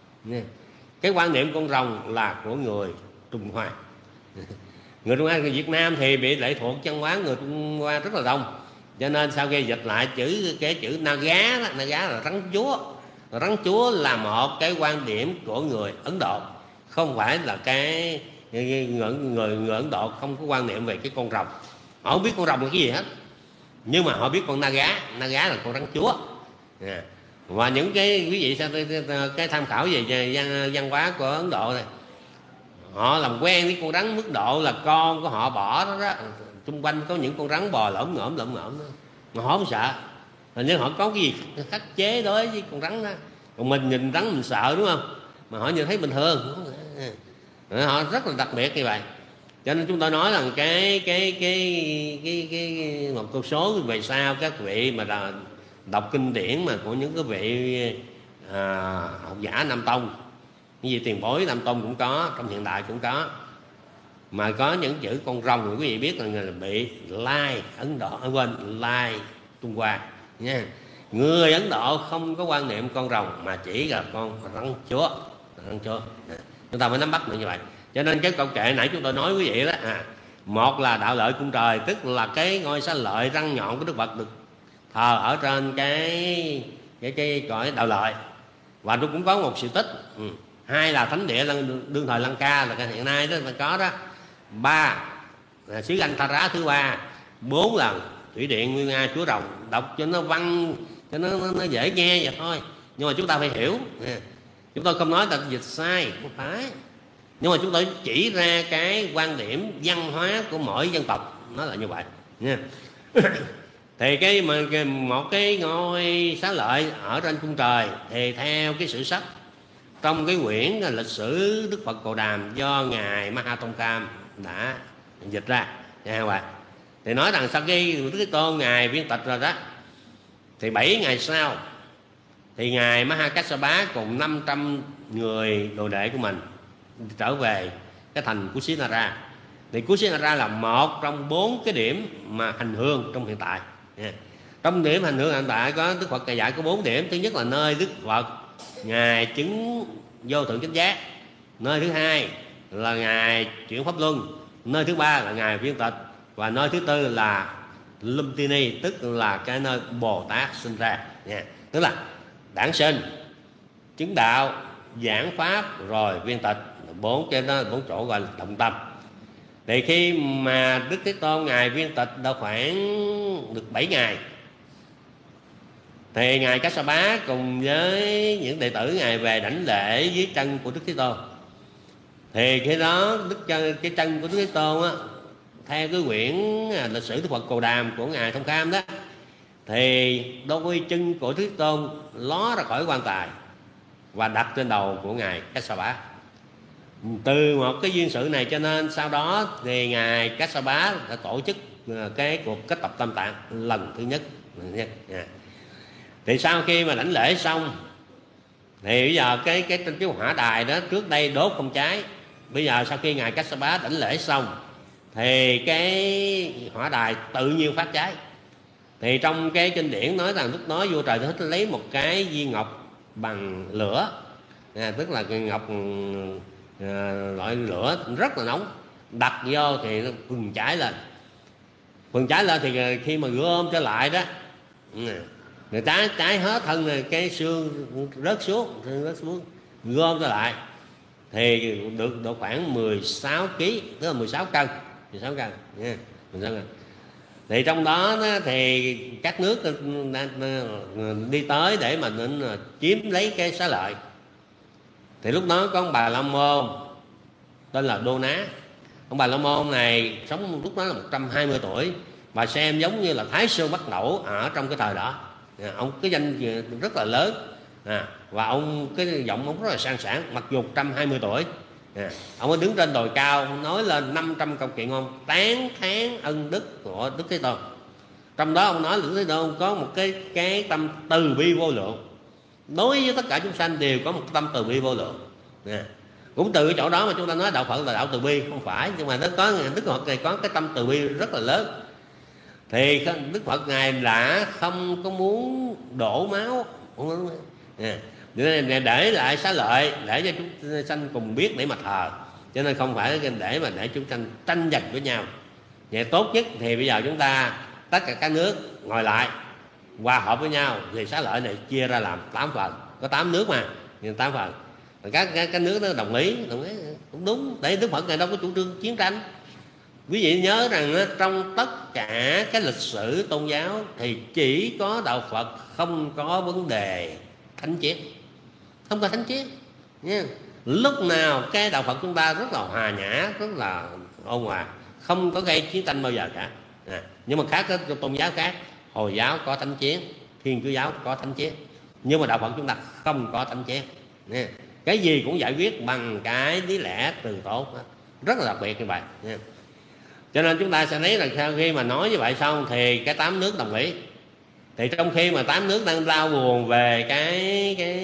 Cái quan niệm con rồng là của người Trung Hoa. Người Trung Hoa, người Việt Nam thì bị lệ thuộc văn hóa người Trung Hoa rất là đông, cho nên sau khi dịch lại chữ cái chữ Naga đó, Naga là rắn chúa. Rắn chúa là một cái quan điểm của người Ấn Độ, không phải là cái người, người, người, người Ấn Độ không có quan niệm về cái con rồng. Họ không biết con rồng là cái gì hết, nhưng mà họ biết con Naga, Naga là con rắn chúa à. Và những cái quý vị sao cái tham khảo về văn, văn hóa của Ấn Độ này, họ làm quen với con rắn mức độ là con của họ bỏ đó đó, xung quanh có những con rắn bò lởm ngởm lởm ngởm đó, mà họ không sợ. Hình như họ có cái gì khắc chế đối với con rắn đó. Còn mình nhìn rắn mình sợ đúng không, mà họ nhìn thấy bình thường. Họ rất là đặc biệt như vậy. Cho nên chúng tôi nói rằng cái cái cái cái, cái, cái một câu số về sau các vị mà là đọc kinh điển mà của những cái vị à, học giả Nam Tông, những vị tiền bối Nam Tông cũng có, trong hiện đại cũng có, mà có những chữ con rồng quý vị biết là, là bị Lai Ấn Độ, ở quên Lai Trung Hoa nha. Người Ấn Độ không có quan niệm con rồng mà chỉ là con rắn chúa, rắn chúa. Chúng ta phải nắm bắt được như vậy. Cho nên cái câu kệ nãy chúng tôi nói quý vị đó, à, một là đạo lợi cung trời, tức là cái ngôi xá lợi răng nhọn của Đức Phật được thờ ở trên cái cái cái cõi đạo lợi, và nó cũng có một sự tích. Ừ. Hai là thánh địa đương thời Lăng Ca là hiện nay đó mà có đó. Ba là xứ Anh Tha Rá thứ ba. Bốn là thủy điện Nguyên Nga Chúa Rồng. Đọc cho nó văn, cho nó, nó, nó dễ nghe vậy thôi, nhưng mà chúng ta phải hiểu. Chúng tôi không nói là dịch sai, không phải, nhưng mà chúng tôi chỉ ra cái quan điểm văn hóa của mỗi dân tộc nó là như vậy nha. Thì cái mà một cái ngôi xá lợi ở trên cung trời thì theo cái sử sách trong cái quyển lịch sử Đức Phật Cồ Đàm do ngài Ma Ha Tông Cam đã dịch ra nha các bạn, thì nói rằng sau khi Đức Thế Tôn ngài viên tịch rồi đó, thì bảy ngày sau thì ngài Ma Ha Kassapa cùng năm trăm người đồ đệ của mình trở về cái thành Kusinara. Thì Kusinara là một trong bốn cái điểm mà hành hương trong hiện tại. Trong điểm hành hương hiện tại có Đức Phật dạy có bốn điểm. Thứ nhất là nơi Đức Phật ngài chứng vô thượng chánh giác, nơi thứ hai là ngài chuyển pháp luân, nơi thứ ba là ngài viên tịch, và nơi thứ tư là Lumpini, tức là cái nơi Bồ Tát sinh ra nha. Tức là đản sinh, chứng đạo, giảng pháp rồi viên tịch, bốn cái đó, bốn chỗ gọi là động tâm. Thì khi mà Đức Thế Tôn ngài viên tịch đâu khoảng được bảy ngày, thì ngài Kassapa cùng với những đệ tử ngài về đảnh lễ dưới chân của Đức Thế Tôn. Thì khi đó đức chân cái chân của Đức Thế Tôn á, theo cái quyển lịch sử Đức Phật Cồ Đàm của ngài Thông Cam đó, thì đôi chân của Đức Thế Tôn ló ra khỏi quan tài và đặt trên đầu của ngài Kassapa. Từ một cái duyên sự này cho nên sau đó thì ngài Kassapa đã tổ chức cái cuộc kết tập Tam Tạng lần thứ nhất. Thì sau khi mà đảnh lễ xong thì bây giờ cái cái trên cái hỏa đài đó trước đây đốt không cháy. Bây giờ sau khi ngài Kassapa đảnh lễ xong thì cái hỏa đài tự nhiên phát cháy. Thì trong cái kinh điển nói rằng lúc đó vua Trời Thích lấy một cái viên ngọc bằng lửa, à, tức là cái ngọc à, loại lửa rất là nóng, đặt vô thì nó bừng cháy lên. Bừng cháy lên thì khi mà gom trở lại đó, người ta cháy hết thân rồi, cái xương rớt xuống, rớt xuống gom trở lại thì được độ khoảng mười sáu ki lô gam, tức là mười sáu cân, mười sáu cân nha, mười sáu cân. Thì trong đó thì các nước đi tới để mà nên chiếm lấy cái xá lợi. Thì lúc đó có ông Bà La Môn tên là Đô Ná. Ông Bà La Môn này sống lúc đó là một trăm hai mươi tuổi, và xem giống như là Thái Sư Bắc Đẩu ở trong cái thời đó. Ông cái danh rất là lớn, à, và ông cái giọng ông rất là sang sảng, mặc dù một trăm hai mươi tuổi. À, ông ấy đứng trên đồi cao nói lên năm trăm câu kệ ngôn tán thán ân đức của Đức Thế Tôn. Trong đó ông nói là Đức Thế Tôn có một cái cái tâm từ bi vô lượng, đối với tất cả chúng sanh đều có một tâm từ bi vô lượng. À, cũng từ cái chỗ đó mà chúng ta nói đạo Phật là đạo từ bi, không phải, nhưng mà nó có Đức Phật này có cái tâm từ bi rất là lớn. Thì Đức Phật ngài đã không có muốn đổ máu, à, để lại xá lợi để cho chúng sanh cùng biết để mà thờ, cho nên không phải để mà để chúng sanh tranh giành với nhau. Vậy tốt nhất thì bây giờ chúng ta tất cả các nước ngồi lại hòa hợp với nhau, thì xá lợi này chia ra làm tám phần, có tám nước mà, nhưng tám phần. Các, các các nước nó đồng ý, đồng ý cũng đúng, để Đức Phật này đâu có chủ trương chiến tranh. Quý vị nhớ rằng trong tất cả cái lịch sử tôn giáo thì chỉ có đạo Phật không có vấn đề thánh chiến, không có thánh chiến nha. Lúc nào cái đạo Phật chúng ta rất là hòa nhã, rất là ôn hòa, không có gây chiến tranh bao giờ cả. À, nhưng mà khác cái tôn giáo khác, Hồi giáo có thánh chiến, Thiên Chúa giáo có thánh chiến, nhưng mà đạo Phật chúng ta không có thánh chiến nha. Cái gì cũng giải quyết bằng cái lý lẽ từ tốt, rất là đặc biệt như vậy nha. Cho nên chúng ta sẽ thấy là sau khi mà nói như vậy xong thì cái tám nước đồng ý, Thì trong khi mà tám nước đang đau buồn về cái cái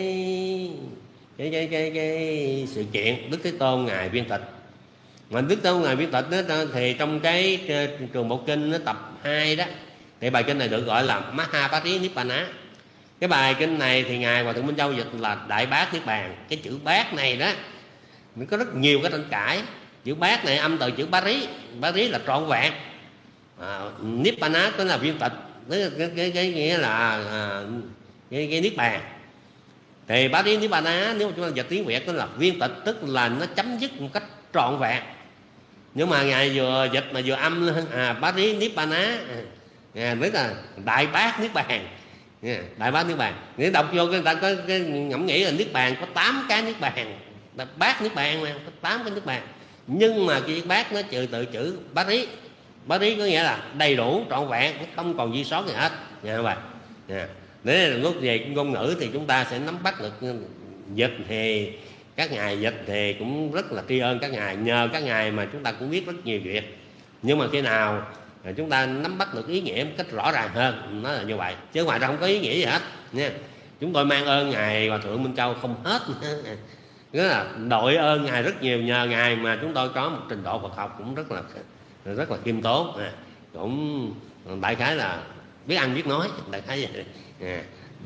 cái cái cái, cái sự kiện Đức Thế Tôn ngài viên tịch, mà Đức Thế Tôn ngài viên tịch đó, thì trong cái trường bộ kinh nó tập hai đó, thì bài kinh này được gọi là Mahaparinibbana. Cái bài kinh này thì ngài Hòa Thượng Minh Châu dịch là Đại Bát Niết Bàn. Cái chữ bát này đó nó có rất nhiều cái tranh cãi. Chữ bát này âm từ chữ Bari, Bari là trọn vẹn, à, Nibbana tức là viên tịch, cái, cái, cái, cái nghĩa là à, cái, cái niết bàn. Thì Bari Nibbana nếu mà chúng ta dịch tiếng Việt đó là viên tịch, tức là nó chấm dứt một cách trọn vẹn. Nhưng mà ngài vừa dịch mà vừa âm à, Bari Nibbana, à, tức là Đại Bát Niết Bàn. Đại Bát Niết Bàn, nếu đọc vô người ta có cái ngẫm nghĩ là niết bàn có tám cái niết bàn, bát niết bàn mà có tám cái niết bàn. Nhưng mà cái bát nó trừ từ chữ Bari, Bari có nghĩa là đầy đủ trọn vẹn, không còn dư sót gì hết nha các bạn. Nếu lúc về ngôn ngữ thì chúng ta sẽ nắm bắt được dịch, thì các ngài dịch thì cũng rất là tri ân các ngài, nhờ các ngài mà chúng ta cũng biết rất nhiều việc. Nhưng mà khi nào chúng ta nắm bắt được ý nghĩa một cách rõ ràng hơn, nó là như vậy, chứ ngoài ra không có ý nghĩa gì hết nha. Chúng tôi mang ơn ngài Hòa Thượng Minh Châu không hết, nghĩa là đội ơn ngài rất nhiều, nhờ ngài mà chúng tôi có một trình độ Phật học cũng rất là rất là khiêm tốn, à, cũng đại khái là biết ăn biết nói, đại khái vậy. À,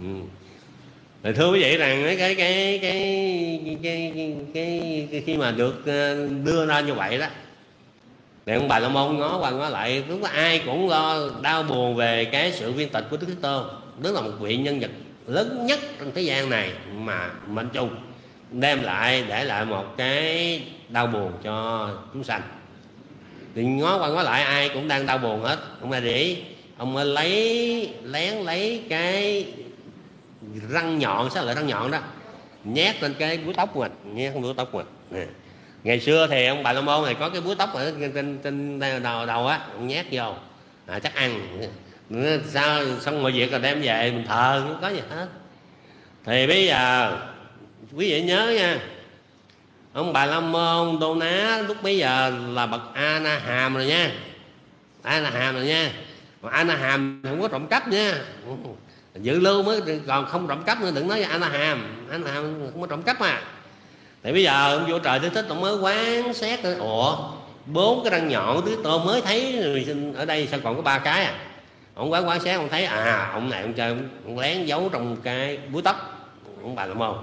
ừ. Thưa quý vị rằng cái cái cái cái, cái, cái, cái khi mà được đưa ra như vậy đó, thì ông Bà La Môn ngó qua ngó lại, lúc đó ai cũng lo đau buồn về cái sự viên tịch của Đức Thế Tôn. Đó là một vị nhân vật lớn nhất trong thế gian này mà mệnh chung đem lại để lại một cái đau buồn cho chúng sanh. Thì ngó qua ngó lại ai cũng đang đau buồn hết. Ông này để ý, ông mới lấy lén lấy cái răng nhọn, sao lại răng nhọn đó, nhét lên cái búi tóc mình, nhét búi tóc mình. Nè. Ngày xưa thì ông Bà La Môn này có cái búi tóc ở trên, trên đầu đầu á, ông nhét vô, à, chắc ăn. Sao xong mọi việc rồi đem về mình thờ, không có gì hết. Thì bây giờ quý vị nhớ nha, ông Bà La Môn Đô Ná lúc bấy giờ là bậc A Na Hàm rồi nha, A Na Hàm rồi nha. Mà A Na Hàm không có trộm cắp nha, dự lưu mới còn không trộm cắp nữa, đừng nói A Na Hàm, A Na Hàm không có trộm cắp mà. Thì bây giờ ông Vua Trời Thế Thích ông mới quán xét, ủa bốn cái răng nhọn Đức Tôn mới thấy ở đây sao còn có ba cái à? Ông quán quán xét ông thấy à, ông này ông chơi ông lén giấu trong cái búi tóc ông Bà La Môn.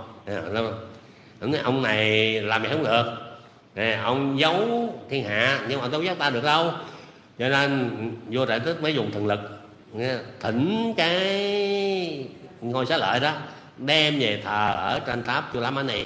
Ông nói ông này làm gì không được, nè, ông giấu thiên hạ nhưng mà đâu giấu ta được đâu. Cho nên Vua Trời Thế Thích mới dùng thần lực thỉnh cái ngôi xá lợi đó đem về thờ ở trên tháp Chùa La Mani.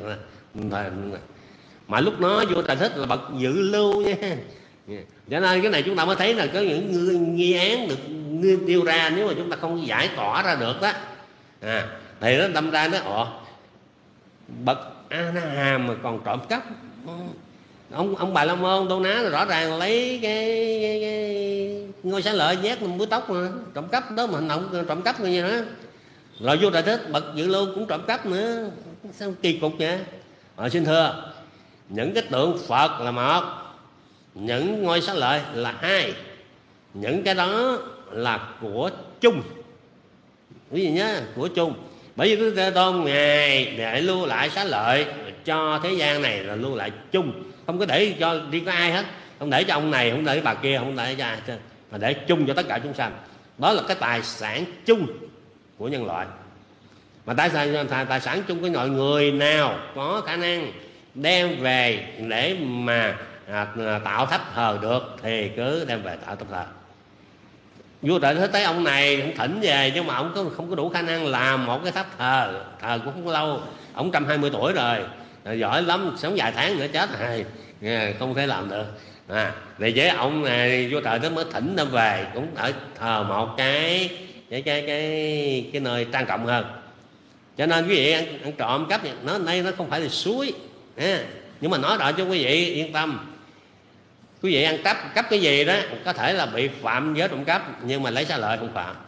Mà lúc đó Vua Trời Thích là bậc dự lưu nha. Cho nên cái này chúng ta mới thấy là có những nghi án được tiêu ra, nếu mà chúng ta không giải tỏa ra được đó, à, thì nó đâm ra nó ồ, bậc A Na Hàm mà còn trộm cắp. Ông ông Bà La Môn Đô Ná rõ ràng lấy cái, cái, cái ngôi xá lợi nhét lên búi tóc mà trộm cắp đó, mà hành động trộm cắp như vậy đó. Rồi Vua Trời Thích bậc dự lưu cũng trộm cắp nữa, sao kỳ cục vậy? Rồi xin thưa, những cái tượng Phật là một, những ngôi xá lợi là hai, những cái đó là của chung, quý vị nhớ, của chung. Bởi vì Đức Thế Tôn ngài để lưu lại xá lợi cho thế gian này là lưu lại chung, không có để cho riêng có ai hết, không để cho ông này, không để cho bà kia, không để cho ai, mà để chung cho tất cả chúng sanh. Đó là cái tài sản chung của nhân loại. Mà tài sản, tài sản chung của mọi người nào có khả năng đem về để mà à, tạo tháp thờ được thì cứ đem về tạo tháp thờ. Vua Trời Thế thấy ông này ông thỉnh về, nhưng mà ông có, không có đủ khả năng làm một cái tháp thờ, thờ cũng không có lâu. Ông một trăm hai mươi tuổi rồi, rồi giỏi lắm, sống vài tháng nữa chết rồi, không thể làm được. À, vì vậy ông này Vua Trời Thế mới thỉnh đem về, cũng ở thờ một cái cái cái cái, cái nơi trang trọng hơn. Cho nên quý vị ăn, ăn trộm cắp nó đây nó không phải là suối, à, nhưng mà nói rõ cho quý vị yên tâm. Quý vị ăn cắp cắp cái gì đó có thể là bị phạm giới trộm cắp, nhưng mà lấy xá lợi không phạm.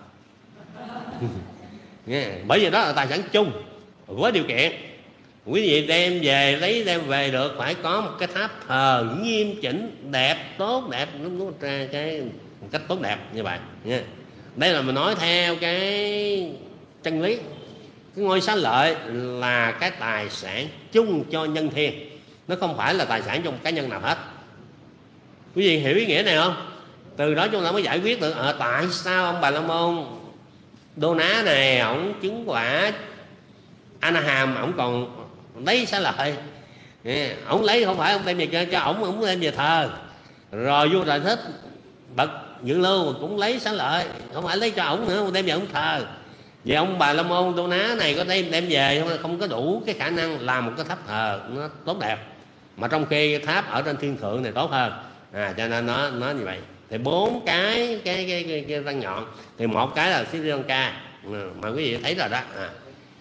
Bởi vì đó là tài sản chung với điều kiện quý vị đem về, lấy đem về được phải có một cái tháp thờ nghiêm chỉnh, đẹp, tốt đẹp, nó ra cái một cách tốt đẹp như vậy nha. Đây là mình nói theo cái chân lý. Cái ngôi xá lợi là cái tài sản chung cho nhân thiên, nó không phải là tài sản cho một cá nhân nào hết. Quý vị hiểu ý nghĩa này không? Từ đó chúng ta mới giải quyết được à, tại sao ông Bà La Môn Đô Ná này ổng chứng quả A Na Hàm ổng còn lấy xá lợi. Ổng lấy không phải ông đem về cho, cho ổng ổng đem về thờ. Rồi vua Đại Thích bậc Dự Lưu cũng lấy xá lợi, không phải lấy cho ổng nữa, đem về ổng thờ. Vậy ông Bà La Môn Đô Ná này có đem đem về không, không có đủ cái khả năng làm một cái tháp thờ nó tốt đẹp, mà trong khi cái tháp ở trên thiên thượng này tốt hơn. À, cho nên nó nó như vậy. Thì bốn cái cái cái, cái, cái răng nhọn, thì một cái là Sri Lanka mà quý vị thấy rồi đó. À.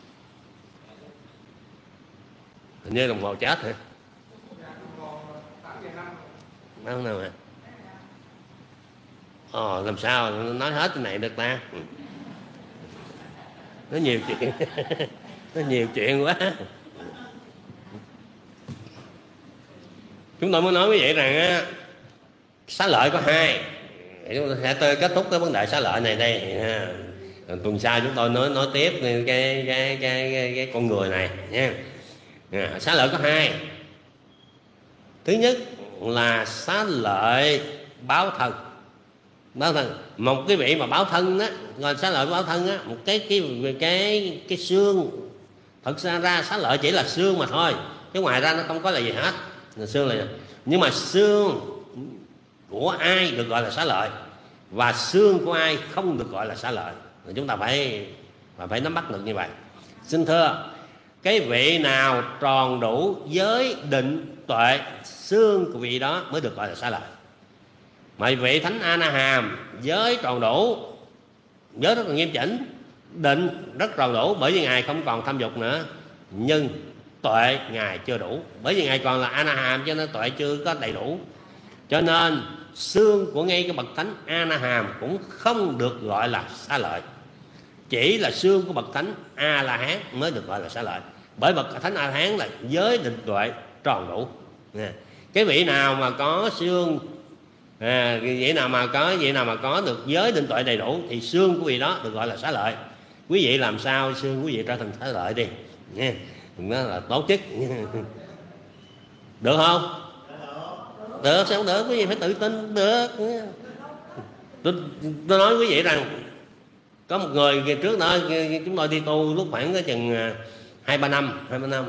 Hình như đồng hồ chết hả? Đâu nào hả? Ồ, làm sao nói hết cái này được ta? Nó nhiều chuyện. Nó nhiều chuyện quá. Chúng tôi muốn nói với vậy rằng á, xá lợi có hai. Chúng tôi sẽ kết thúc cái vấn đề xá lợi này đây. Tuần sau chúng tôi nói nói tiếp cái cái cái cái, cái, cái con người này nha. À, xá lợi có hai. Thứ nhất là xá lợi báo thân. Báo thân, một cái vị mà báo thân á, rồi xá lợi báo thân á, một cái cái cái cái xương. Thật ra ra xá lợi chỉ là xương mà thôi, chứ ngoài ra nó không có là gì hết. Là xương là, nhưng mà xương của ai được gọi là xá lợi, và xương của ai không được gọi là xá lợi. Rồi chúng ta phải phải nắm bắt được như vậy. Xin thưa, cái vị nào tròn đủ giới định tuệ, xương của vị đó mới được gọi là xá lợi. Mà vị Thánh A Na Hàm giới tròn đủ, giới rất là nghiêm chỉnh, định rất tròn đủ, bởi vì ngài không còn tham dục nữa, nhưng tuệ ngài chưa đủ, bởi vì ngài còn là A Na Hàm cho nên tuệ chưa có đầy đủ. Cho nên xương của ngay cái bậc Thánh A Na Hàm cũng không được gọi là xá lợi, chỉ là xương của bậc Thánh A La Hán mới được gọi là xá lợi, bởi bậc Thánh A La Hán là giới định tuệ tròn đủ. Cái vị nào mà có xương à, vậy nào mà có vậy nào mà có được giới định tuệ đầy đủ thì xương của vị đó được gọi là xá lợi. Quý vị làm sao xương quý vị trở thành xá lợi đi nha, đó là tốt chức. Được không? Được, sao không được? Quý vị phải tự tin. Được. Tôi, tôi nói quý vị rằng có một người trước đó chúng tôi đi tu lúc khoảng cái chừng hai ba năm hai ba năm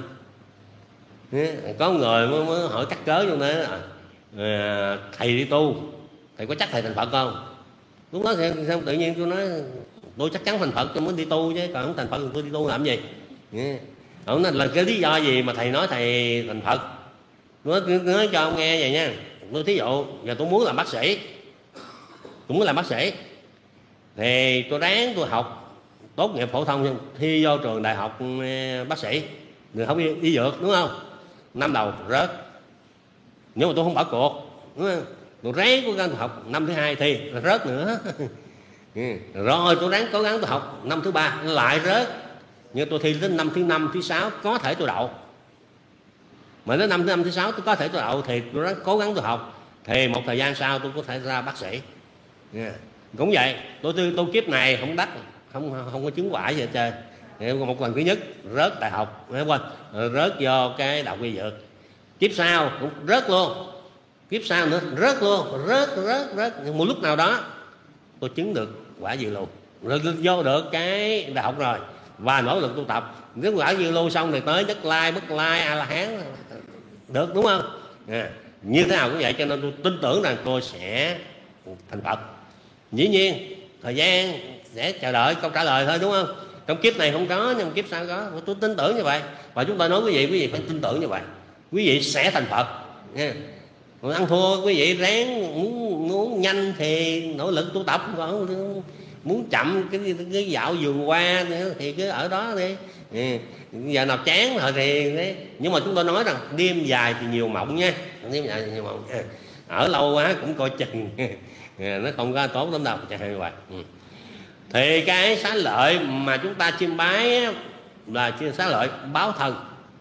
có người mới, mới hỏi cắt cớ cho nó à, thầy đi tu thầy có chắc thầy thành Phật không? Lúc đó sao, sao tự nhiên tôi nói tôi chắc chắn thành Phật tôi mới đi tu, chứ còn không thành Phật tôi đi tu làm gì? Ông nói là cái lý do gì mà thầy nói thầy thành Phật? Tôi nói, nói cho ông nghe vậy nha. Tôi thí dụ giờ tôi muốn làm bác sĩ, tôi muốn làm bác sĩ thì tôi ráng tôi học tốt nghiệp phổ thông, thi vô trường đại học bác sĩ, người không đi, đi dược đúng không? Năm đầu rớt, nhưng mà tôi không bỏ cuộc, đúng không? Tôi ráng cố gắng tôi học năm thứ hai thì rớt nữa. Rồi tôi ráng cố gắng tôi học năm thứ ba lại rớt, nhưng tôi thi đến năm thứ năm thứ sáu có thể tôi đậu. Mà đến năm thứ năm thứ sáu tôi có thể tôi đậu thì tôi ráng cố gắng tôi học, thì một thời gian sau tôi có thể ra bác sĩ. Yeah. Cũng vậy, tôi tôi, tôi kiếp này không đắc, không không có chứng quả gì hết trơn. Một lần thứ nhất rớt đại học, quên, rớt vô cái đại học y dược. Kiếp sau cũng rớt luôn, kiếp sau nữa rớt luôn, rớt rớt rớt. Nhưng một lúc nào đó tôi chứng được quả dự lưu, rồi vô được cái đại học rồi và nỗ lực tu tập, cái quả dự lưu xong thì tới Nhất Lai, Bất Lai, A La Hán được, đúng không? À, như thế nào cũng vậy. Cho nên tôi tin tưởng rằng tôi sẽ thành Phật. Dĩ nhiên thời gian sẽ chờ đợi câu trả lời thôi, đúng không? Trong kiếp này không có nhưng kiếp sau có, tôi tin tưởng như vậy. Và chúng tôi nói quý vị, quý vị phải tin tưởng như vậy, quý vị sẽ thành Phật nha. Còn ăn thua quý vị ráng, muốn muốn nhanh thì nỗ lực tu tập, còn muốn chậm cái cái dạo vườn hoa thì cứ ở đó đi. Ừ. Giờ nào chán rồi thì đấy. Nhưng mà chúng tôi nói rằng đêm dài thì nhiều mộng nha, đêm dài thì nhiều mộng, ở lâu quá cũng coi chừng nó không có tốt lắm đâu, chẳng hạn như vậy. Ừ. Thì cái xá lợi mà chúng ta chiêm bái là xá lợi báo thân.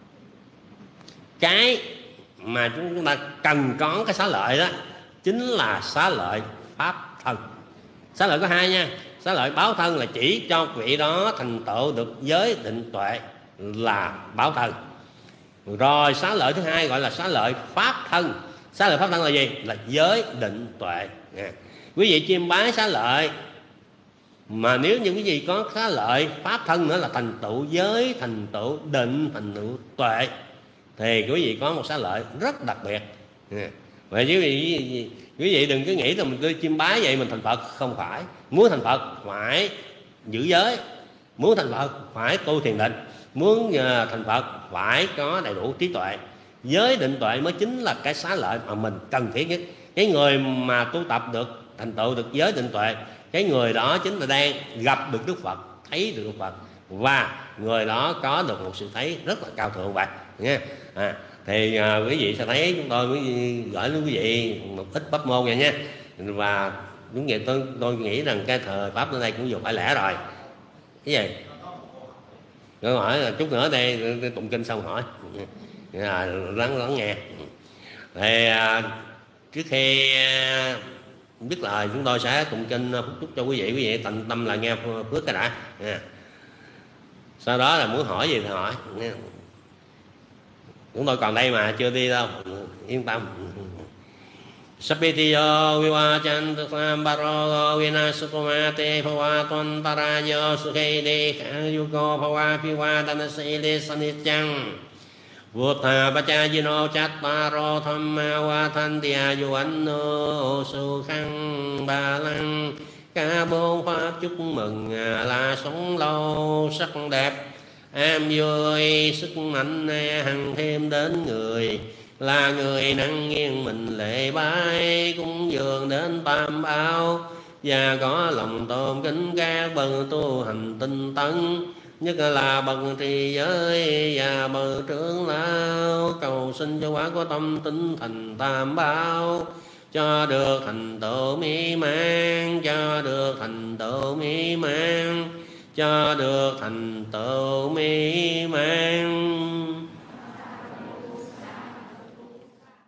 Cái mà chúng ta cần có cái xá lợi đó chính là xá lợi pháp thân. Xá lợi có hai nha, xá lợi báo thân là chỉ cho vị đó thành tựu được giới định tuệ là báo thân. Rồi xá lợi thứ hai gọi là xá lợi pháp thân. Xá lợi pháp thân là gì? Là giới định tuệ. À, quý vị chiêm bái xá lợi, mà nếu như quý vị có xá lợi pháp thân nữa là thành tựu giới, thành tựu định, thành tựu tuệ, thì quý vị có một xá lợi rất đặc biệt. À, vậy chứ quý vị, quý vị đừng cứ nghĩ là mình cứ chiêm bái vậy mình thành Phật. Không phải. Muốn thành Phật phải giữ giới, muốn thành Phật phải tu thiền định, muốn thành Phật phải có đầy đủ trí tuệ. Giới định tuệ mới chính là cái xá lợi mà mình cần thiết nhất. Cái người mà tu tập được, thành tựu được giới định tuệ, cái người đó chính là đang gặp được Đức Phật, thấy được Đức Phật, và người đó có được một sự thấy rất là cao thượng vậy nha. À, thì à, quý vị sẽ thấy chúng tôi mới gửi đến quý vị một ít pháp môn vậy nha. Và đúng vậy, tôi tôi nghĩ rằng cái thời pháp ở đây cũng vừa phải lẽ rồi. Cái gì? Tôi hỏi là chút nữa đây tụng kinh xong hỏi. À, lắng lắng nghe. Thì à, trước khi à, biết lời chúng tôi sẽ tụng kinh phúc chúc cho quý vị. Quý vị tận tâm là nghe phước cái đã. À, sau đó là muốn hỏi gì thì hỏi. Chúng tôi còn đây mà, chưa đi đâu, yên tâm. Sapitiyo vivachan baro vinasukumate phawatun tarayo sukhede yuko phawapiwa danasile sanichang Vutta bachajino chattaro thamma vatantia yuanno sukhang ba lăng. Cả bốn pháp chúc mừng là sống lâu sắc đẹp, am vui sức mạnh hằng thêm đến người, là người năng nghiêng mình lễ bái cúng dường đến tam bảo, và có lòng tôn kính các bậc tu hành tinh tấn, nhất là bậc trì giới và bậc trưởng lão, cầu xin cho quả có tâm tín thành tam bảo, cho được thành tựu mỹ mãn, cho được thành tựu mỹ mãn, cho được thành tựu mỹ mãn.